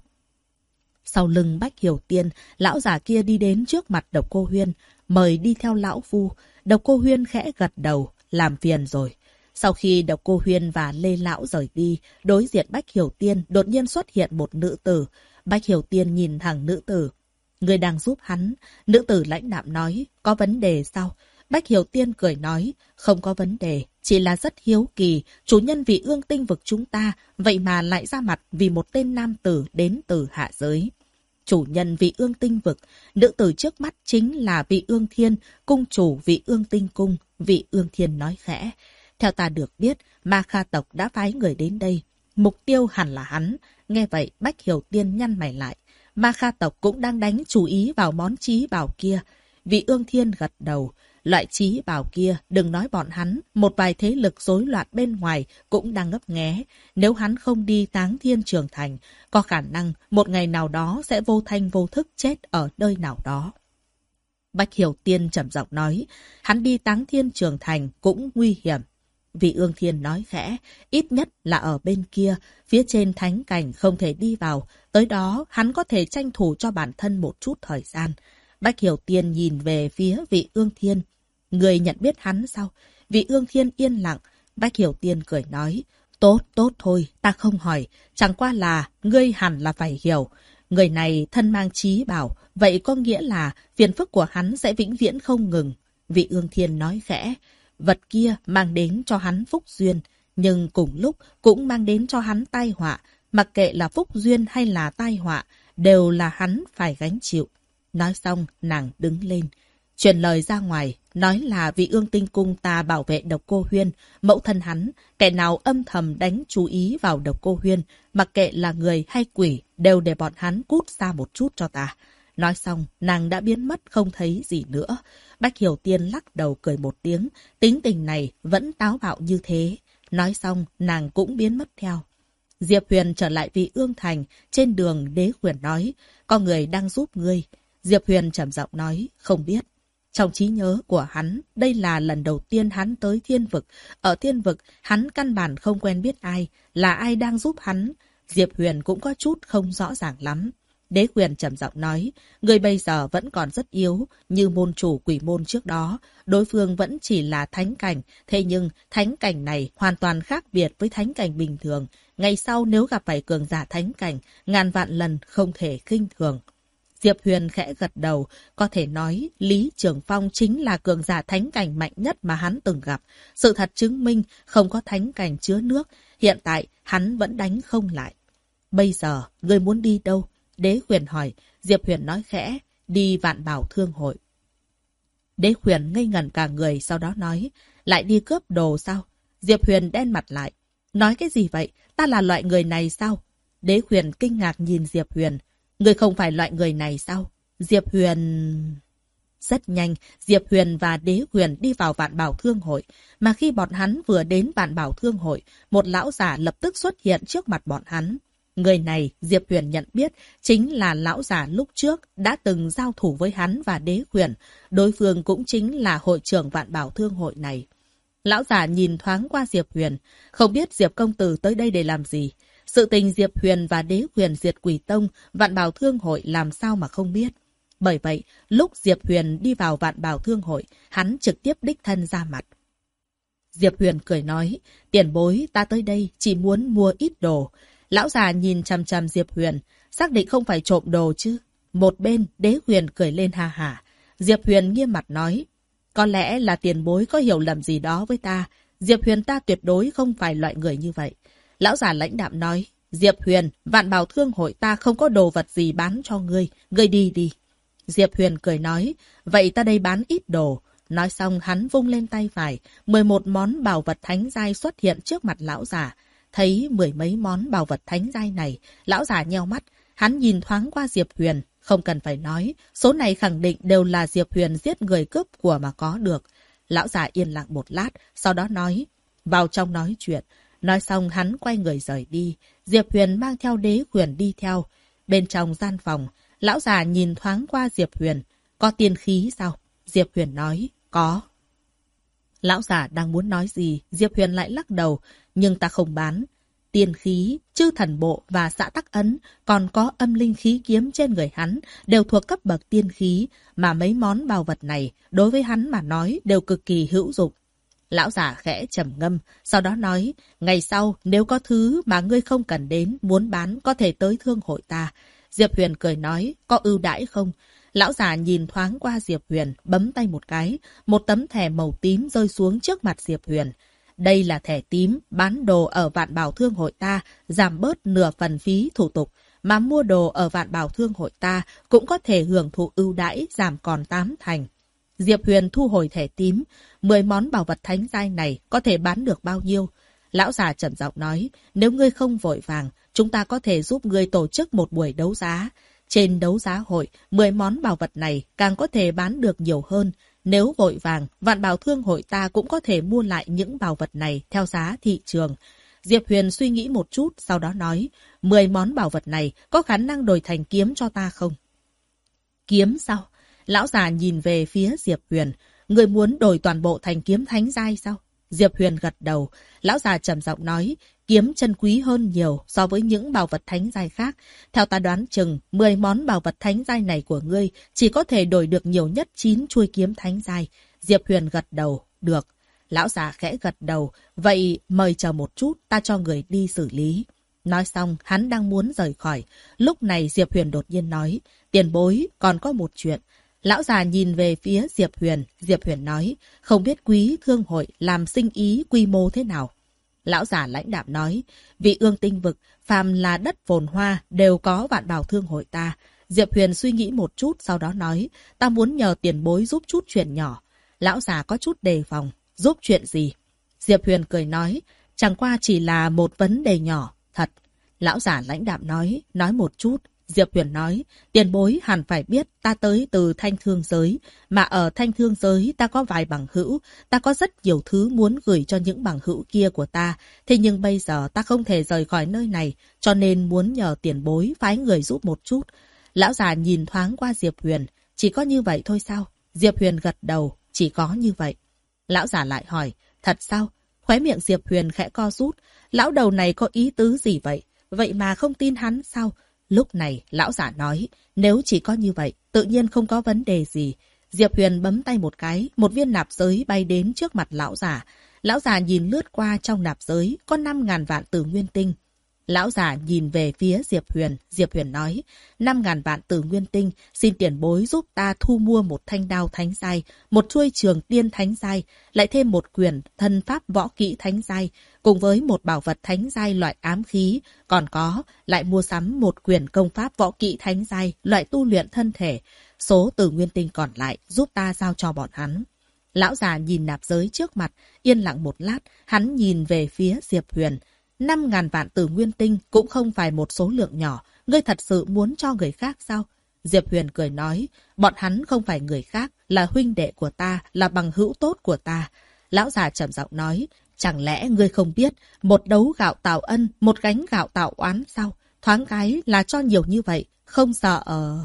Sau lưng Bách Hiểu Tiên, lão già kia đi đến trước mặt Độc Cô Huyên, mời đi theo lão phu. Độc Cô Huyên khẽ gật đầu, làm phiền rồi. Sau khi Độc Cô Huyên và Lê lão rời đi, đối diện Bách Hiểu Tiên đột nhiên xuất hiện một nữ tử. Bách Hiểu Tiên nhìn thẳng nữ tử. Người đang giúp hắn. Nữ tử lãnh đạm nói, có vấn đề sao? Bách Hiểu Tiên cười nói, không có vấn đề, chỉ là rất hiếu kỳ, chủ nhân vị ương tinh vực chúng ta, vậy mà lại ra mặt vì một tên nam tử đến từ hạ giới. Chủ nhân vị ương tinh vực, nữ tử trước mắt chính là vị ương thiên, cung chủ vị ương tinh cung, vị ương thiên nói khẽ. Theo ta được biết, Ma Kha tộc đã phái người đến đây, mục tiêu hẳn là hắn. Nghe vậy, Bách Hiểu Tiên nhăn mày lại. Ma Kha tộc cũng đang đánh chú ý vào món chí bảo kia. Vị ương thiên gật đầu. Loại chí bảo kia, đừng nói bọn hắn, một vài thế lực rối loạn bên ngoài cũng đang ngấp nghé. Nếu hắn không đi Táng Thiên Trường Thành, có khả năng một ngày nào đó sẽ vô thanh vô thức chết ở nơi nào đó. Bách Hiểu Tiên trầm giọng nói, hắn đi Táng Thiên Trường Thành cũng nguy hiểm. Vị ương thiên nói khẽ, ít nhất là ở bên kia, phía trên thánh cảnh không thể đi vào, tới đó hắn có thể tranh thủ cho bản thân một chút thời gian. Bách Hiểu Tiên nhìn về phía vị ương thiên. Người nhận biết hắn sao? Vị ương thiên yên lặng. Bách Hiểu Tiên cười nói. Tốt thôi, ta không hỏi. Chẳng qua là, ngươi hẳn là phải hiểu. Người này thân mang chí bảo, vậy có nghĩa là phiền phức của hắn sẽ vĩnh viễn không ngừng. Vị Ương Thiên nói khẽ, vật kia mang đến cho hắn phúc duyên, nhưng cùng lúc cũng mang đến cho hắn tai họa. Mặc kệ là phúc duyên hay là tai họa, đều là hắn phải gánh chịu. Nói xong, nàng đứng lên. Truyền lời ra ngoài, nói là vị Ương Tinh Cung ta bảo vệ Độc Cô Huyên, mẫu thân hắn, kẻ nào âm thầm đánh chú ý vào Độc Cô Huyên, mặc kệ là người hay quỷ, đều để bọn hắn cút xa một chút cho ta. Nói xong, nàng đã biến mất không thấy gì nữa. Bách Hiểu Tiên lắc đầu cười một tiếng, tính tình này vẫn táo bạo như thế. Nói xong, nàng cũng biến mất theo. Diệp Huyền trở lại vị Ương Thành, trên đường Đế Huyền nói, có người đang giúp ngươi. Diệp Huyền trầm giọng nói, không biết. Trong trí nhớ của hắn, đây là lần đầu tiên hắn tới thiên vực. Ở thiên vực, hắn căn bản không quen biết ai, là ai đang giúp hắn. Diệp Huyền cũng có chút không rõ ràng lắm. Đế Huyền trầm giọng nói, người bây giờ vẫn còn rất yếu, như môn chủ quỷ môn trước đó. Đối phương vẫn chỉ là thánh cảnh, thế nhưng thánh cảnh này hoàn toàn khác biệt với thánh cảnh bình thường. Ngày sau nếu gặp phải cường giả thánh cảnh, ngàn vạn lần không thể khinh thường. Diệp Huyền khẽ gật đầu, có thể nói Lý Trường Phong chính là cường giả thánh cảnh mạnh nhất mà hắn từng gặp. Sự thật chứng minh không có thánh cảnh chứa nước, hiện tại hắn vẫn đánh không lại. Bây giờ, ngươi muốn đi đâu? Đế Huyền hỏi. Diệp Huyền nói khẽ, đi Vạn Bảo Thương Hội. Đế Huyền ngây ngẩn cả người, sau đó nói, lại đi cướp đồ sao? Diệp Huyền đen mặt lại. Nói cái gì vậy? Ta là loại người này sao? Đế Huyền kinh ngạc nhìn Diệp Huyền. Người không phải loại người này sao? Diệp Huyền... Rất nhanh, Diệp Huyền và Đế Huyền đi vào Vạn Bảo Thương Hội. Mà khi bọn hắn vừa đến Vạn Bảo Thương Hội, một lão giả lập tức xuất hiện trước mặt bọn hắn. Người này, Diệp Huyền nhận biết, chính là lão giả lúc trước đã từng giao thủ với hắn và Đế Huyền. Đối phương cũng chính là hội trưởng Vạn Bảo Thương Hội này. Lão giả nhìn thoáng qua Diệp Huyền, không biết Diệp công tử tới đây để làm gì. Sự tình Diệp Huyền và Đế Huyền diệt Quỷ Tông, Vạn Bảo Thương Hội làm sao mà không biết. Bởi vậy, lúc Diệp Huyền đi vào Vạn Bảo Thương Hội, hắn trực tiếp đích thân ra mặt. Diệp Huyền cười nói, tiền bối ta tới đây chỉ muốn mua ít đồ. Lão già nhìn chằm chằm Diệp Huyền, xác định không phải trộm đồ chứ. Một bên, Đế Huyền cười lên ha hả. Diệp Huyền nghiêm mặt nói, có lẽ là tiền bối có hiểu lầm gì đó với ta. Diệp Huyền ta tuyệt đối không phải loại người như vậy. Lão già lãnh đạm nói, Diệp Huyền, Vạn Bảo Thương Hội ta không có đồ vật gì bán cho ngươi, ngươi đi đi. Diệp Huyền cười nói, vậy ta đây bán ít đồ. Nói xong hắn vung lên tay phải, 11 món bảo vật thánh giai xuất hiện trước mặt lão già. Thấy 10 mấy món bảo vật thánh giai này, lão già nheo mắt, hắn nhìn thoáng qua Diệp Huyền, không cần phải nói, số này khẳng định đều là Diệp Huyền giết người cướp của mà có được. Lão già yên lặng một lát, sau đó nói, vào trong nói chuyện. Nói xong hắn quay người rời đi, Diệp Huyền mang theo Đế Huyền đi theo. Bên trong gian phòng, lão già nhìn thoáng qua Diệp Huyền, có tiên khí sao? Diệp Huyền nói, có. Lão già đang muốn nói gì, Diệp Huyền lại lắc đầu, nhưng ta không bán. Tiên khí, chư thần bộ và xã tắc ấn, còn có âm linh khí kiếm trên người hắn, đều thuộc cấp bậc tiên khí, mà mấy món bảo vật này, đối với hắn mà nói, đều cực kỳ hữu dụng. Lão giả khẽ trầm ngâm, sau đó nói, ngày sau, nếu có thứ mà ngươi không cần đến, muốn bán, có thể tới thương hội ta. Diệp Huyền cười nói, có ưu đãi không? Lão già nhìn thoáng qua Diệp Huyền, bấm tay một cái, một tấm thẻ màu tím rơi xuống trước mặt Diệp Huyền. Đây là thẻ tím, bán đồ ở Vạn Bảo Thương Hội ta, giảm bớt nửa phần phí thủ tục, mà mua đồ ở Vạn Bảo Thương Hội ta cũng có thể hưởng thụ ưu đãi giảm còn 8 thành. Diệp Huyền thu hồi thẻ tím, 10 món bảo vật thánh giai này có thể bán được bao nhiêu? Lão già trầm giọng nói, nếu ngươi không vội vàng, chúng ta có thể giúp ngươi tổ chức một buổi đấu giá. Trên đấu giá hội, 10 món bảo vật này càng có thể bán được nhiều hơn. Nếu vội vàng, Vạn Bảo Thương Hội ta cũng có thể mua lại những bảo vật này theo giá thị trường. Diệp Huyền suy nghĩ một chút, sau đó nói, 10 món bảo vật này có khả năng đổi thành kiếm cho ta không? Kiếm sao? Lão già nhìn về phía Diệp Huyền, người muốn đổi toàn bộ thành kiếm thánh giai sao? Diệp Huyền gật đầu, lão già trầm giọng nói, kiếm chân quý hơn nhiều so với những bảo vật thánh giai khác. Theo ta đoán chừng, 10 món bảo vật thánh giai này của ngươi chỉ có thể đổi được nhiều nhất 9 chuôi kiếm thánh giai. Diệp Huyền gật đầu, được. Lão già khẽ gật đầu, vậy mời chờ một chút, ta cho người đi xử lý. Nói xong, hắn đang muốn rời khỏi. Lúc này Diệp Huyền đột nhiên nói, tiền bối, còn có một chuyện. Lão già nhìn về phía Diệp Huyền. Diệp Huyền nói, không biết quý thương hội làm sinh ý quy mô thế nào. Lão già lãnh đạm nói, vị ương tinh vực, phàm là đất phồn hoa đều có vạn bảo thương hội ta. Diệp Huyền suy nghĩ một chút, sau đó nói, ta muốn nhờ tiền bối giúp chút chuyện nhỏ. Lão già có chút đề phòng, giúp chuyện gì? Diệp Huyền cười nói, chẳng qua chỉ là một vấn đề nhỏ, thật. Lão già lãnh đạm nói một chút. Diệp Huyền nói, tiền bối hẳn phải biết ta tới từ Thanh Thương Giới, mà ở Thanh Thương Giới ta có vài bằng hữu, ta có rất nhiều thứ muốn gửi cho những bằng hữu kia của ta, thế nhưng bây giờ ta không thể rời khỏi nơi này, cho nên muốn nhờ tiền bối phái người giúp một chút. Lão già nhìn thoáng qua Diệp Huyền, chỉ có như vậy thôi sao? Diệp Huyền gật đầu, chỉ có như vậy. Lão già lại hỏi, thật sao? Khóe miệng Diệp Huyền khẽ co rút, lão đầu này có ý tứ gì vậy? Vậy mà không tin hắn sao? Lúc này, lão giả nói, nếu chỉ có như vậy, tự nhiên không có vấn đề gì. Diệp Huyền bấm tay một cái, một viên nạp giới bay đến trước mặt lão giả. Lão giả nhìn lướt qua trong nạp giới, có 5.000 vạn tử nguyên tinh. Lão giả nhìn về phía Diệp Huyền nói, 5.000 vạn tử nguyên tinh, xin tiền bối giúp ta thu mua một thanh đao thánh giai, một chuôi trường tiên thánh giai, lại thêm một quyển thân pháp võ kỹ thánh giai, cùng với một bảo vật thánh giai loại ám khí, còn có lại mua sắm một quyển công pháp võ kỹ thánh giai loại tu luyện thân thể. Số tử nguyên tinh còn lại giúp ta giao cho bọn hắn. Lão già nhìn nạp giới trước mặt, yên lặng một lát, hắn nhìn về phía Diệp Huyền. 5.000 vạn tử nguyên tinh cũng không phải một số lượng nhỏ, ngươi thật sự muốn cho người khác sao? Diệp Huyền cười nói, bọn hắn không phải người khác, là huynh đệ của ta, là bằng hữu tốt của ta. Lão già trầm giọng nói, chẳng lẽ ngươi không biết, một đấu gạo tạo ân, một gánh gạo tạo oán sao? Thoáng cái là cho nhiều như vậy, không sợ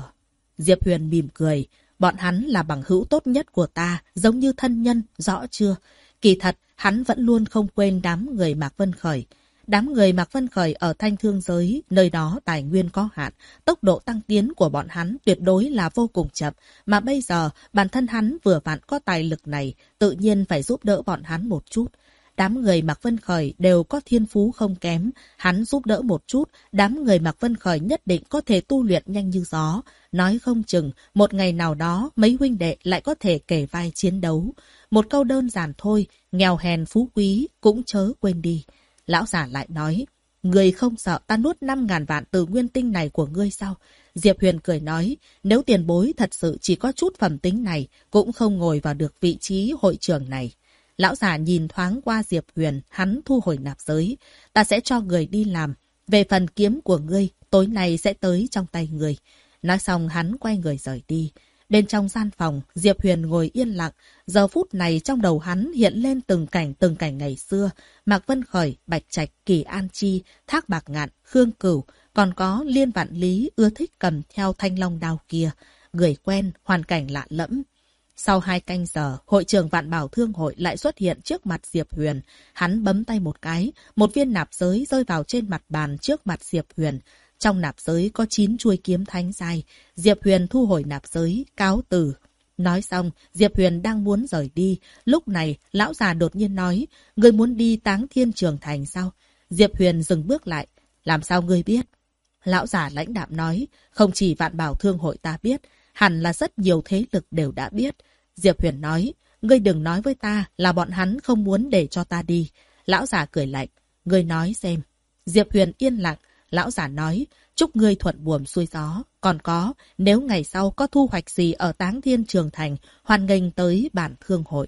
Diệp Huyền mỉm cười, bọn hắn là bằng hữu tốt nhất của ta, giống như thân nhân, rõ chưa? Kỳ thật, hắn vẫn luôn không quên đám người Mạc Vân Khởi. Đám người Mạc Vân Khởi ở Thanh Thương Giới, nơi đó tài nguyên có hạn, tốc độ tăng tiến của bọn hắn tuyệt đối là vô cùng chậm, mà bây giờ bản thân hắn vừa vặn có tài lực này, tự nhiên phải giúp đỡ bọn hắn một chút. Đám người Mạc Vân Khởi đều có thiên phú không kém, hắn giúp đỡ một chút, đám người Mạc Vân Khởi nhất định có thể tu luyện nhanh như gió. Nói không chừng, một ngày nào đó mấy huynh đệ lại có thể kể vai chiến đấu. Một câu đơn giản thôi, nghèo hèn phú quý cũng chớ quên đi. Lão giả lại nói, người không sợ ta nuốt 5.000 vạn từ nguyên tinh này của ngươi sao? Diệp Huyền cười nói, nếu tiền bối thật sự chỉ có chút phẩm tính này, cũng không ngồi vào được vị trí hội trưởng này. Lão giả nhìn thoáng qua Diệp Huyền, hắn thu hồi nạp giới. Ta sẽ cho người đi làm. Về phần kiếm của ngươi, tối nay sẽ tới trong tay người. Nói xong hắn quay người rời đi. Bên trong gian phòng, Diệp Huyền ngồi yên lặng. Giờ phút này trong đầu hắn hiện lên từng cảnh ngày xưa. Mạc Vân Khởi, Bạch Trạch, Kỳ An Chi, Thác Bạc Ngạn, Khương Cửu. Còn có Liên Vạn Lý ưa thích cầm theo thanh long đao kia. Người quen, hoàn cảnh lạ lẫm. Sau 2 canh giờ, hội trưởng Vạn Bảo Thương hội lại xuất hiện trước mặt Diệp Huyền. Hắn bấm tay một cái, một viên nạp giới rơi vào trên mặt bàn trước mặt Diệp Huyền. Trong nạp giới có 9 chuôi kiếm thánh giai. Diệp Huyền thu hồi nạp giới, cáo từ. Nói xong, Diệp Huyền đang muốn rời đi. Lúc này, lão già đột nhiên nói, ngươi muốn đi Táng Thiên Trường Thành sao? Diệp Huyền dừng bước lại. Làm sao ngươi biết? Lão già lãnh đạm nói, không chỉ Vạn Bảo Thương hội ta biết, hẳn là rất nhiều thế lực đều đã biết. Diệp Huyền nói, ngươi đừng nói với ta là bọn hắn không muốn để cho ta đi. Lão già cười lạnh, ngươi nói xem. Diệp Huyền yên lặng, lão già nói, chúc ngươi thuận buồm xuôi gió. Còn có, nếu ngày sau có thu hoạch gì ở Táng Thiên Trường Thành, hoan nghênh tới bản thương hội.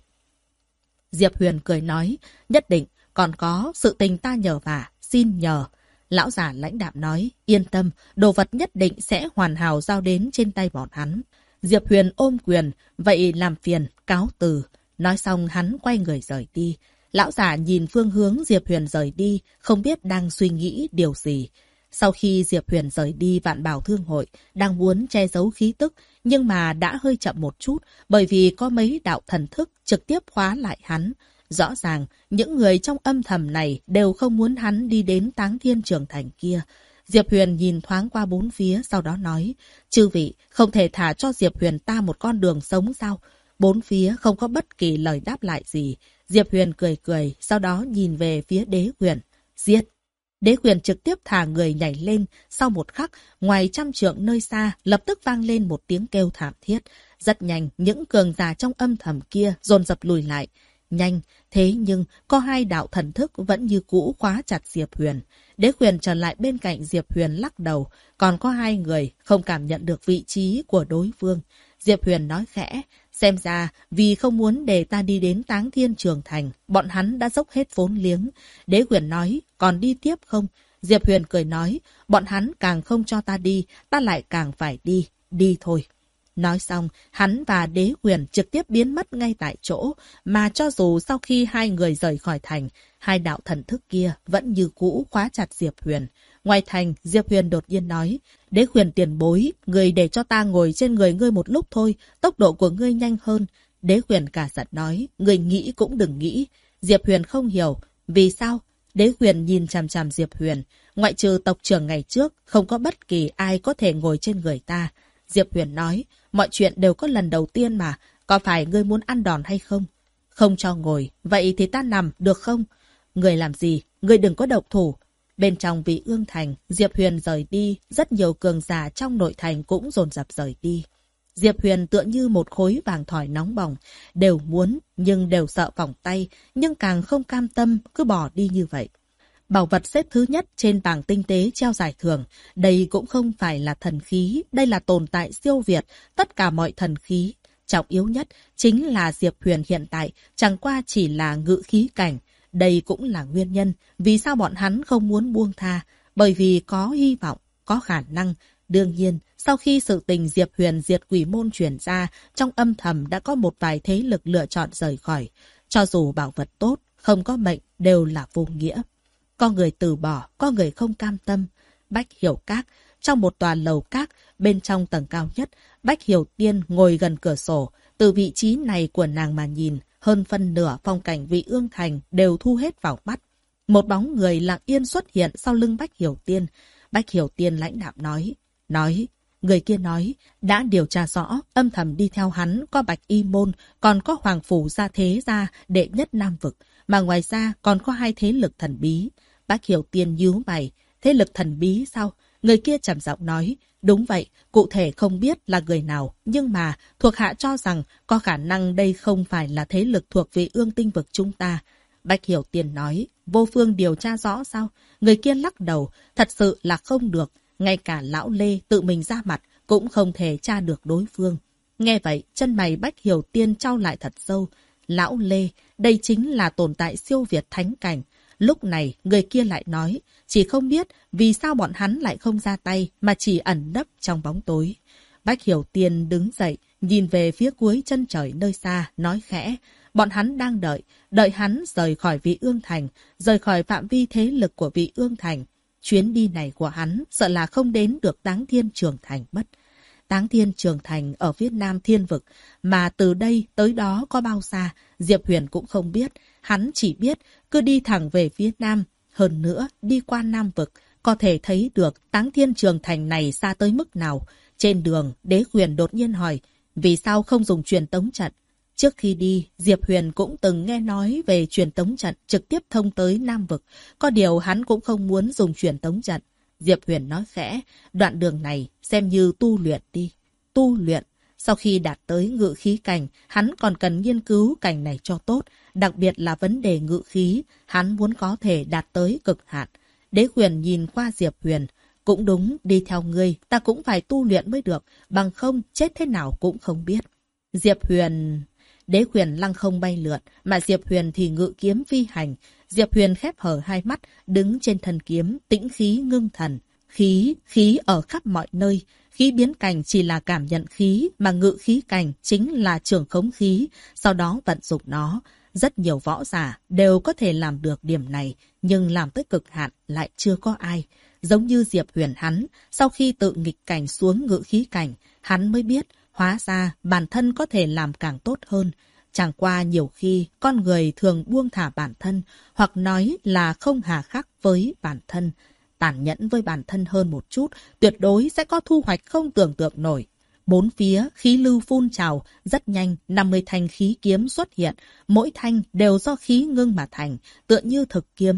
Diệp Huyền cười nói, nhất định, còn có sự tình ta nhờ vả, xin nhờ. Lão già lãnh đạm nói, yên tâm, đồ vật nhất định sẽ hoàn hảo giao đến trên tay bọn hắn. Diệp Huyền ôm quyền, vậy làm phiền, cáo từ. Nói xong hắn quay người rời đi. Lão giả nhìn phương hướng Diệp Huyền rời đi, không biết đang suy nghĩ điều gì. Sau khi Diệp Huyền rời đi Vạn Bảo Thương hội, đang muốn che giấu khí tức, nhưng mà đã hơi chậm một chút, bởi vì có mấy đạo thần thức trực tiếp khóa lại hắn. Rõ ràng, những người trong âm thầm này đều không muốn hắn đi đến Táng Thiên Trường Thành kia. Diệp Huyền nhìn thoáng qua bốn phía, sau đó nói, chư vị, không thể thả cho Diệp Huyền ta một con đường sống sao? Bốn phía không có bất kỳ lời đáp lại gì. Diệp Huyền cười cười, sau đó nhìn về phía Đế Huyền. Giết! Đế Huyền trực tiếp thả người nhảy lên, sau một khắc, ngoài 100 trượng nơi xa, lập tức vang lên một tiếng kêu thảm thiết. Rất nhanh, những cường giả trong âm thầm kia dồn dập lùi lại. Nhanh, thế nhưng có 2 đạo thần thức vẫn như cũ khóa chặt Diệp Huyền. Đế Huyền trở lại bên cạnh Diệp Huyền lắc đầu, còn có 2 người không cảm nhận được vị trí của đối phương. Diệp Huyền nói khẽ, xem ra vì không muốn để ta đi đến Táng Thiên Trường Thành, bọn hắn đã dốc hết vốn liếng. Đế Huyền nói, còn đi tiếp không? Diệp Huyền cười nói, bọn hắn càng không cho ta đi, ta lại càng phải đi, đi thôi. Nói xong, hắn và Đế Huyền trực tiếp biến mất ngay tại chỗ, mà cho dù sau khi 2 người rời khỏi thành, 2 đạo thần thức kia vẫn như cũ khóa chặt Diệp Huyền. Ngoài thành, Diệp Huyền đột nhiên nói, Đế Huyền tiền bối, người để cho ta ngồi trên người ngươi một lúc thôi, tốc độ của ngươi nhanh hơn. Đế Huyền cả giận nói, người nghĩ cũng đừng nghĩ. Diệp Huyền không hiểu, vì sao? Đế Huyền nhìn chằm chằm Diệp Huyền, ngoại trừ tộc trưởng ngày trước, không có bất kỳ ai có thể ngồi trên người ta. Diệp Huyền nói, mọi chuyện đều có lần đầu tiên mà, có phải ngươi muốn ăn đòn hay không? Không cho ngồi, vậy thì ta nằm, được không? Ngươi làm gì? Ngươi đừng có động thủ. Bên trong Vị Ương Thành, Diệp Huyền rời đi, rất nhiều cường giả trong nội thành cũng dồn dập rời đi. Diệp Huyền tựa như một khối vàng thỏi nóng bỏng, đều muốn nhưng đều sợ vòng tay, nhưng càng không cam tâm, cứ bỏ đi như vậy. Bảo vật xếp thứ nhất trên bảng tinh tế treo giải thưởng. Đây cũng không phải là thần khí, đây là tồn tại siêu việt, tất cả mọi thần khí. Trọng yếu nhất chính là Diệp Huyền hiện tại chẳng qua chỉ là ngự khí cảnh. Đây cũng là nguyên nhân vì sao bọn hắn không muốn buông tha, bởi vì có hy vọng, có khả năng. Đương nhiên, sau khi sự tình Diệp Huyền diệt quỷ môn truyền ra, trong âm thầm đã có một vài thế lực lựa chọn rời khỏi. Cho dù bảo vật tốt, không có mệnh đều là vô nghĩa. Có người từ bỏ, có người không cam tâm. Bách Hiểu Các, trong một tòa lầu các, bên trong tầng cao nhất, Bách Hiểu Tiên ngồi gần cửa sổ. Từ vị trí này của nàng mà nhìn, hơn phân nửa phong cảnh Vị Ương Thành đều thu hết vào mắt. Một bóng người lặng yên xuất hiện sau lưng Bách Hiểu Tiên. Bách Hiểu Tiên lãnh đạm nói, người kia nói, đã điều tra rõ, âm thầm đi theo hắn có Bạch Y Môn, còn có Hoàng Phủ Gia Thế Gia, đệ nhất Nam Vực, mà ngoài ra còn có 2 thế lực thần bí. Bách Hiểu Tiên nhíu mày, thế lực thần bí sao? Người kia trầm giọng nói, đúng vậy, cụ thể không biết là người nào, nhưng mà thuộc hạ cho rằng có khả năng đây không phải là thế lực thuộc Vị Ương tinh vực chúng ta. Bách Hiểu Tiên nói, vô phương điều tra rõ sao? Người kia lắc đầu, thật sự là không được, ngay cả lão Lê tự mình ra mặt cũng không thể tra được đối phương. Nghe vậy, chân mày Bách Hiểu Tiên chau lại thật sâu. Lão Lê, đây chính là tồn tại siêu việt thánh cảnh. Lúc này, người kia lại nói, chỉ không biết vì sao bọn hắn lại không ra tay mà chỉ ẩn nấp trong bóng tối. Bách Hiểu Tiên đứng dậy, nhìn về phía cuối chân trời nơi xa, nói khẽ, bọn hắn đang đợi hắn rời khỏi Vị Ương Thành, rời khỏi phạm vi thế lực của Vị Ương Thành. Chuyến đi này của hắn sợ là không đến được Táng Thiên Trường Thành mất. Táng Thiên Trường Thành ở phía Nam Thiên Vực, mà từ đây tới đó có bao xa, Diệp Huyền cũng không biết. Hắn chỉ biết cứ đi thẳng về phía Nam, hơn nữa đi qua Nam Vực, có thể thấy được Táng Thiên Trường Thành này xa tới mức nào. Trên đường, Đế Huyền đột nhiên hỏi, vì sao không dùng truyền tống trận? Trước khi đi, Diệp Huyền cũng từng nghe nói về truyền tống trận trực tiếp thông tới Nam Vực, có điều hắn cũng không muốn dùng truyền tống trận. Diệp Huyền nói khẽ, đoạn đường này xem như tu luyện đi. Tu luyện, sau khi đạt tới ngự khí cảnh, hắn còn cần nghiên cứu cảnh này cho tốt, đặc biệt là vấn đề ngự khí, hắn muốn có thể đạt tới cực hạn. Đế Huyền nhìn qua Diệp Huyền, cũng đúng, đi theo ngươi, ta cũng phải tu luyện mới được, bằng không chết thế nào cũng không biết. Diệp Huyền... Đế Huyền lăng không bay lượn, mà Diệp Huyền thì ngự kiếm phi hành. Diệp Huyền khép hở 2 mắt, đứng trên thân kiếm, tĩnh khí ngưng thần. Khí ở khắp mọi nơi. Khí biến cảnh chỉ là cảm nhận khí, mà ngự khí cảnh chính là trưởng khống khí, sau đó vận dụng nó. Rất nhiều võ giả đều có thể làm được điểm này, nhưng làm tới cực hạn lại chưa có ai. Giống như Diệp Huyền hắn, sau khi tự nghịch cảnh xuống ngự khí cảnh, hắn mới biết, hóa ra bản thân có thể làm càng tốt hơn. Chẳng qua nhiều khi con người thường buông thả bản thân, hoặc nói là không hà khắc với bản thân. Tàn nhẫn với bản thân hơn một chút, tuyệt đối sẽ có thu hoạch không tưởng tượng nổi. 4 phía, khí lưu phun trào, rất nhanh, 50 thanh khí kiếm xuất hiện. Mỗi thanh đều do khí ngưng mà thành, tựa như thực kiếm.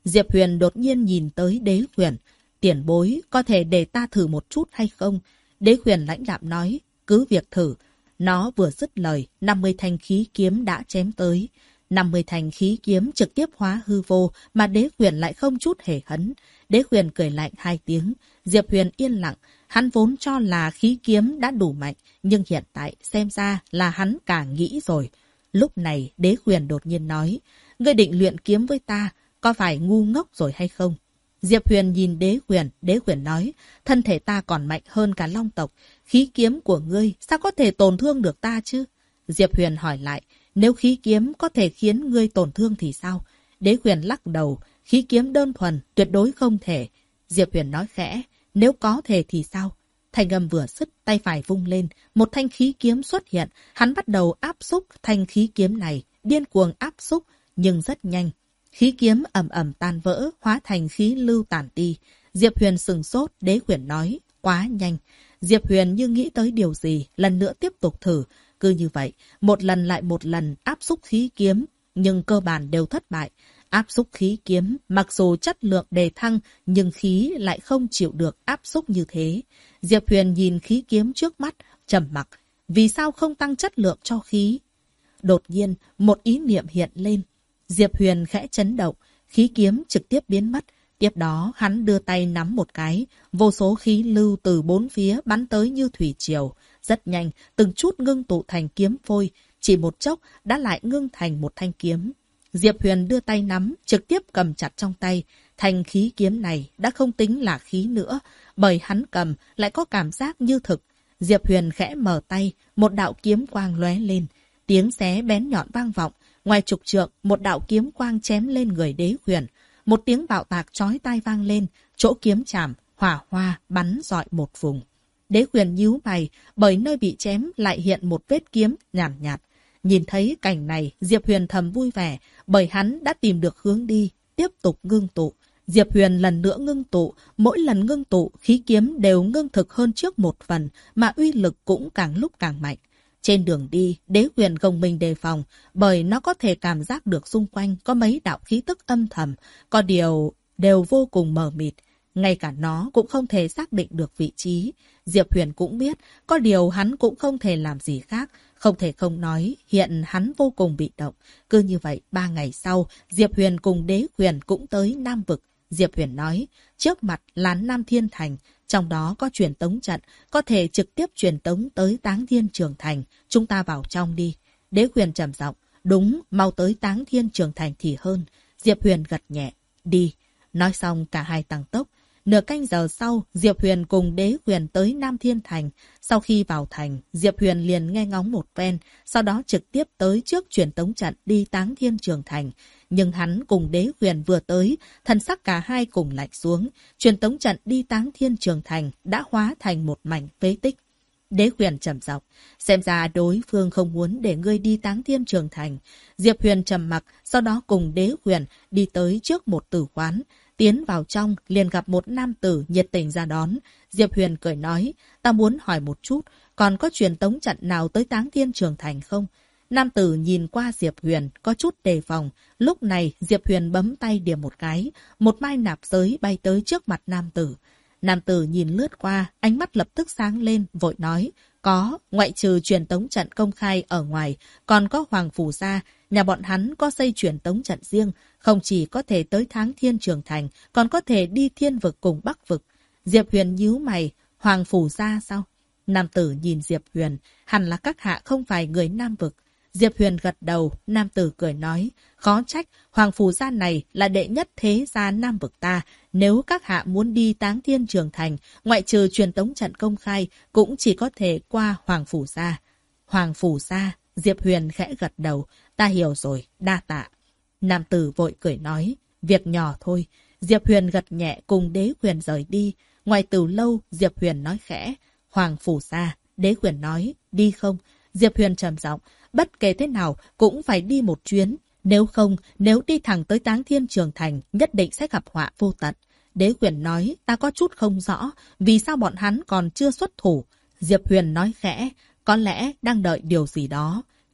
Diệp Huyền đột nhiên nhìn tới Đế Huyền. Tiền bối, có thể để ta thử một chút hay không? Đế Huyền lãnh đạm nói, cứ việc thử. Nó vừa dứt lời, 50 thanh khí kiếm đã chém tới. 50 thanh khí kiếm trực tiếp hóa hư vô, mà Đế Huyền lại không chút hề hấn. Đế Huyền cười lạnh 2 tiếng. Diệp Huyền yên lặng. Hắn vốn cho là khí kiếm đã đủ mạnh, nhưng hiện tại xem ra là hắn càng nghĩ rồi. Lúc này Đế Huyền đột nhiên nói, ngươi định luyện kiếm với ta, có phải ngu ngốc rồi hay không? Diệp Huyền nhìn Đế Huyền nói, thân thể ta còn mạnh hơn cả Long tộc, khí kiếm của ngươi sao có thể tổn thương được ta chứ? Diệp Huyền hỏi lại, nếu khí kiếm có thể khiến ngươi tổn thương thì sao? Đế Huyền lắc đầu, khí kiếm đơn thuần, tuyệt đối không thể. Diệp Huyền nói khẽ, nếu có thể thì sao? Thanh âm vừa dứt, tay phải vung lên, một thanh khí kiếm xuất hiện, hắn bắt đầu áp xúc thanh khí kiếm này, điên cuồng áp xúc, nhưng rất nhanh. Khí kiếm ầm ầm tan vỡ, hóa thành khí lưu tản đi. Diệp Huyền sừng sốt, Đế Huyền nói, quá nhanh. Diệp Huyền như nghĩ tới điều gì, lần nữa tiếp tục thử. Cứ như vậy, một lần lại một lần áp xúc khí kiếm, nhưng cơ bản đều thất bại. Áp xúc khí kiếm, mặc dù chất lượng đề thăng, nhưng khí lại không chịu được áp xúc như thế. Diệp Huyền nhìn khí kiếm trước mắt, trầm mặc. Vì sao không tăng chất lượng cho khí? Đột nhiên, một ý niệm hiện lên. Diệp Huyền khẽ chấn động, khí kiếm trực tiếp biến mất. Tiếp đó, hắn đưa tay nắm một cái, vô số khí lưu từ bốn phía bắn tới như thủy triều. Rất nhanh, từng chút ngưng tụ thành kiếm phôi, chỉ một chốc đã lại ngưng thành một thanh kiếm. Diệp Huyền đưa tay nắm, trực tiếp cầm chặt trong tay. Thanh khí kiếm này đã không tính là khí nữa, bởi hắn cầm lại có cảm giác như thực. Diệp Huyền khẽ mở tay, một đạo kiếm quang lóe lên. Tiếng xé bén nhọn vang vọng. Ngoài chục trượng, một đạo kiếm quang chém lên người Đế Huyền. Một tiếng bạo tạc chói tai vang lên, chỗ kiếm chạm, hỏa hoa bắn rọi một vùng. Đế Huyền nhíu mày, bởi nơi bị chém lại hiện một vết kiếm nhàn nhạt. Nhìn thấy cảnh này, Diệp Huyền thầm vui vẻ, bởi hắn đã tìm được hướng đi, tiếp tục ngưng tụ. Diệp Huyền lần nữa ngưng tụ, mỗi lần ngưng tụ, khí kiếm đều ngưng thực hơn trước một phần, mà uy lực cũng càng lúc càng mạnh. Trên đường đi, Đế Huyền gồng mình đề phòng, bởi nó có thể cảm giác được xung quanh có mấy đạo khí tức âm thầm, có điều đều vô cùng mờ mịt. Ngay cả nó cũng không thể xác định được vị trí. Diệp Huyền cũng biết, có điều hắn cũng không thể làm gì khác. Không thể không nói, hiện hắn vô cùng bị động. Cứ như vậy, 3 ngày sau, Diệp Huyền cùng Đế Huyền cũng tới Nam Vực. Diệp Huyền nói, trước mặt là Nam Thiên Thành, trong đó có truyền tống trận, có thể trực tiếp truyền tống tới Táng Thiên Trường Thành. Chúng ta vào trong đi. Đế Huyền trầm giọng, đúng, mau tới Táng Thiên Trường Thành thì hơn. Diệp Huyền gật nhẹ, đi. Nói xong cả hai tăng tốc. Nửa canh giờ sau, Diệp Huyền cùng Đế Huyền tới Nam Thiên Thành. Sau khi vào thành, Diệp Huyền liền nghe ngóng một phen, sau đó trực tiếp tới trước truyền tống trận đi Táng Thiên Trường Thành. Nhưng hắn cùng Đế Huyền vừa tới, thần sắc cả hai cùng lạnh xuống. Truyền tống trận đi Táng Thiên Trường Thành đã hóa thành một mảnh phế tích. Đế Huyền trầm giọng, xem ra đối phương không muốn để ngươi đi Táng Thiên Trường Thành. Diệp Huyền trầm mặc, sau đó cùng Đế Huyền đi tới trước một tử quán. Tiến vào trong, liền gặp một nam tử nhiệt tình ra đón. Diệp Huyền cười nói, ta muốn hỏi một chút, còn có truyền tống trận nào tới Táng Thiên Trường Thành không? Nam tử nhìn qua Diệp Huyền, có chút đề phòng. Lúc này, Diệp Huyền bấm tay điểm một cái, một mai nạp giới bay tới trước mặt nam tử. Nam tử nhìn lướt qua, ánh mắt lập tức sáng lên, vội nói, có, ngoại trừ truyền tống trận công khai ở ngoài, còn có Hoàng Phủ Gia, nhà bọn hắn có xây truyền tống trận riêng, không chỉ có thể tới Táng Thiên Trường Thành, còn có thể đi Thiên Vực cùng Bắc Vực. Diệp Huyền nhíu mày, Hoàng Phủ Gia sao? Nam tử nhìn Diệp Huyền, hẳn là các hạ không phải người Nam Vực. Diệp Huyền gật đầu, nam tử cười nói, khó trách, Hoàng Phủ Gia này là đệ nhất thế gia Nam Vực ta. Nếu các hạ muốn đi Táng Thiên Trường Thành, ngoại trừ truyền tống trận công khai, cũng chỉ có thể qua Hoàng Phủ Gia. Hoàng Phủ Gia, Diệp Huyền khẽ gật đầu, ta hiểu rồi, đa tạ. Nam tử vội cười nói, việc nhỏ thôi. Diệp Huyền gật nhẹ cùng Đế Huyền rời đi. Ngoài từ lâu, Diệp Huyền nói khẽ, Hoàng Phủ Gia. Đế Huyền nói, đi không? Diệp Huyền trầm giọng, bất kể thế nào cũng phải đi một chuyến. Nếu không, nếu đi thẳng tới Táng Thiên Trường Thành, nhất định sẽ gặp họa vô tận. Đế Huyền nói, ta có chút không rõ, vì sao bọn hắn còn chưa xuất thủ. Diệp Huyền nói khẽ, có lẽ đang đợi điều gì đó.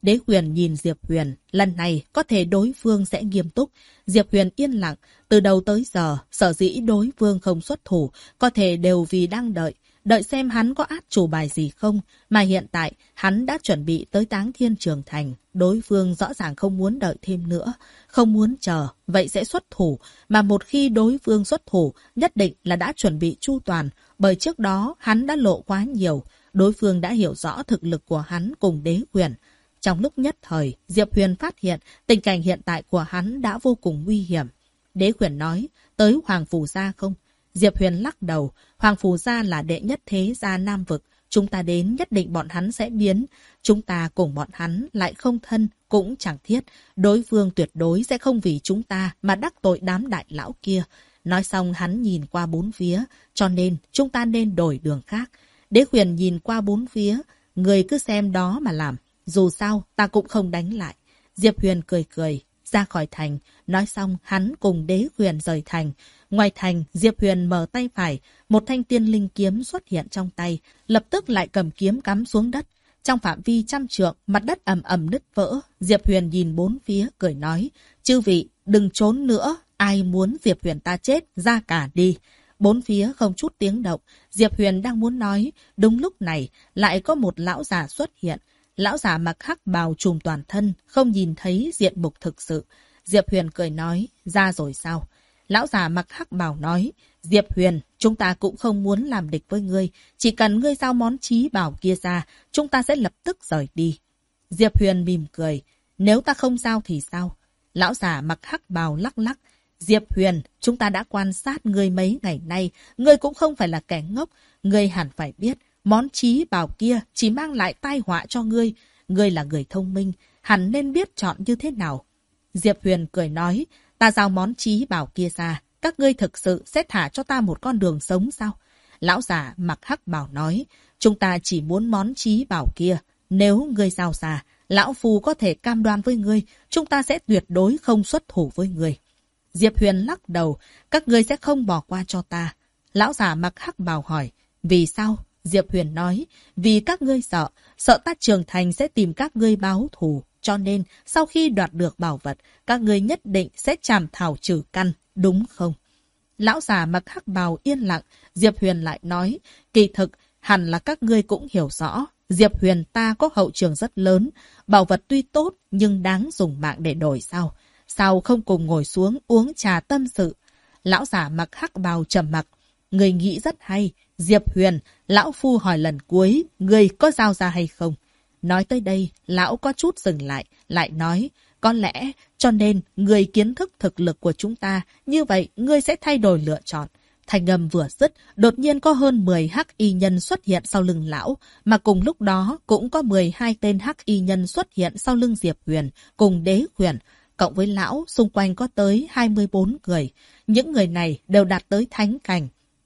Đế Huyền nhìn Diệp Huyền, lần này có thể đối phương sẽ nghiêm túc. Diệp Huyền yên lặng, từ đầu tới giờ, sở dĩ đối phương không xuất thủ, có thể đều vì đang đợi xem hắn có át chủ bài gì không, mà hiện tại hắn đã chuẩn bị tới Táng Thiên Trường Thành. Đối phương rõ ràng không muốn đợi thêm nữa, không muốn chờ, vậy sẽ xuất thủ, mà một khi đối phương xuất thủ, nhất định là đã chuẩn bị chu toàn, bởi trước đó hắn đã lộ quá nhiều, đối phương đã hiểu rõ thực lực của hắn cùng Đế Huyền. Trong lúc nhất thời, Diệp Huyền phát hiện tình cảnh hiện tại của hắn đã vô cùng nguy hiểm. Đế Huyền nói, tới Hoàng Phủ Gia không? Diệp Huyền lắc đầu, Hoàng Phủ Gia là đệ nhất thế gia Nam Vực. Chúng ta đến nhất định bọn hắn sẽ biến. Chúng ta cùng bọn hắn lại không thân, cũng chẳng thiết. Đối phương tuyệt đối sẽ không vì chúng ta mà đắc tội đám đại lão kia. Nói xong hắn nhìn qua bốn phía, cho nên chúng ta nên đổi đường khác. Đế Huyền nhìn qua bốn phía, người cứ xem đó mà làm. Dù sao, ta cũng không đánh lại. Diệp Huyền cười cười, ra khỏi thành. Nói xong, hắn cùng Đế Huyền rời thành. Ngoài thành, Diệp Huyền mở tay phải. Một thanh tiên linh kiếm xuất hiện trong tay. Lập tức lại cầm kiếm cắm xuống đất. Trong phạm vi 100 trượng, mặt đất ầm ầm nứt vỡ. Diệp Huyền nhìn bốn phía, cười nói. Chư vị, đừng trốn nữa. Ai muốn Diệp Huyền ta chết, ra cả đi. Bốn phía không chút tiếng động. Diệp Huyền đang muốn nói. Đúng lúc này, lại có một lão già xuất hiện. Lão già mặc hắc bào trùm toàn thân, không nhìn thấy diện mục thực sự. Diệp Huyền cười nói, ra rồi sao? Lão già mặc hắc bào nói, Diệp Huyền, chúng ta cũng không muốn làm địch với ngươi. Chỉ cần ngươi giao món chí bảo kia ra, chúng ta sẽ lập tức rời đi. Diệp Huyền mỉm cười, nếu ta không giao thì sao? Lão già mặc hắc bào lắc lắc. Diệp Huyền, chúng ta đã quan sát ngươi mấy ngày nay. Ngươi cũng không phải là kẻ ngốc. Ngươi hẳn phải biết. Món chí bảo kia chỉ mang lại tai họa cho ngươi. Ngươi là người thông minh, hẳn nên biết chọn như thế nào. Diệp Huyền cười nói, ta giao món chí bảo kia ra, các ngươi thực sự sẽ thả cho ta một con đường sống sao? Lão già mặc hắc bảo nói, chúng ta chỉ muốn món chí bảo kia. Nếu ngươi giao ra, lão phu có thể cam đoan với ngươi, chúng ta sẽ tuyệt đối không xuất thủ với ngươi. Diệp Huyền lắc đầu, các ngươi sẽ không bỏ qua cho ta. Lão già mặc hắc bào hỏi, vì sao? Diệp Huyền nói, vì các ngươi sợ ta trưởng thành sẽ tìm các ngươi báo thù. Cho nên, sau khi đoạt được bảo vật, các ngươi nhất định sẽ chảm thảo trừ căn, đúng không? Lão già mặc hắc bào yên lặng, Diệp Huyền lại nói, kỳ thực, hẳn là các ngươi cũng hiểu rõ. Diệp Huyền ta có hậu trường rất lớn, bảo vật tuy tốt nhưng đáng dùng mạng để đổi sao? Sao không cùng ngồi xuống uống trà tâm sự? Lão già mặc hắc bào trầm mặc, người nghĩ rất hay. Diệp Huyền, lão phu hỏi lần cuối, người có giao ra hay không? Nói tới đây, lão có chút dừng lại, lại nói, có lẽ, cho nên, người kiến thức thực lực của chúng ta, như vậy, ngươi sẽ thay đổi lựa chọn. Thanh âm vừa dứt, đột nhiên có hơn 10 hắc y nhân xuất hiện sau lưng lão, mà cùng lúc đó cũng có 12 tên hắc y nhân xuất hiện sau lưng Diệp Huyền, cùng Đế Huyền. Cộng với lão, xung quanh có tới 24 người. Những người này đều đạt tới thánh cảnh.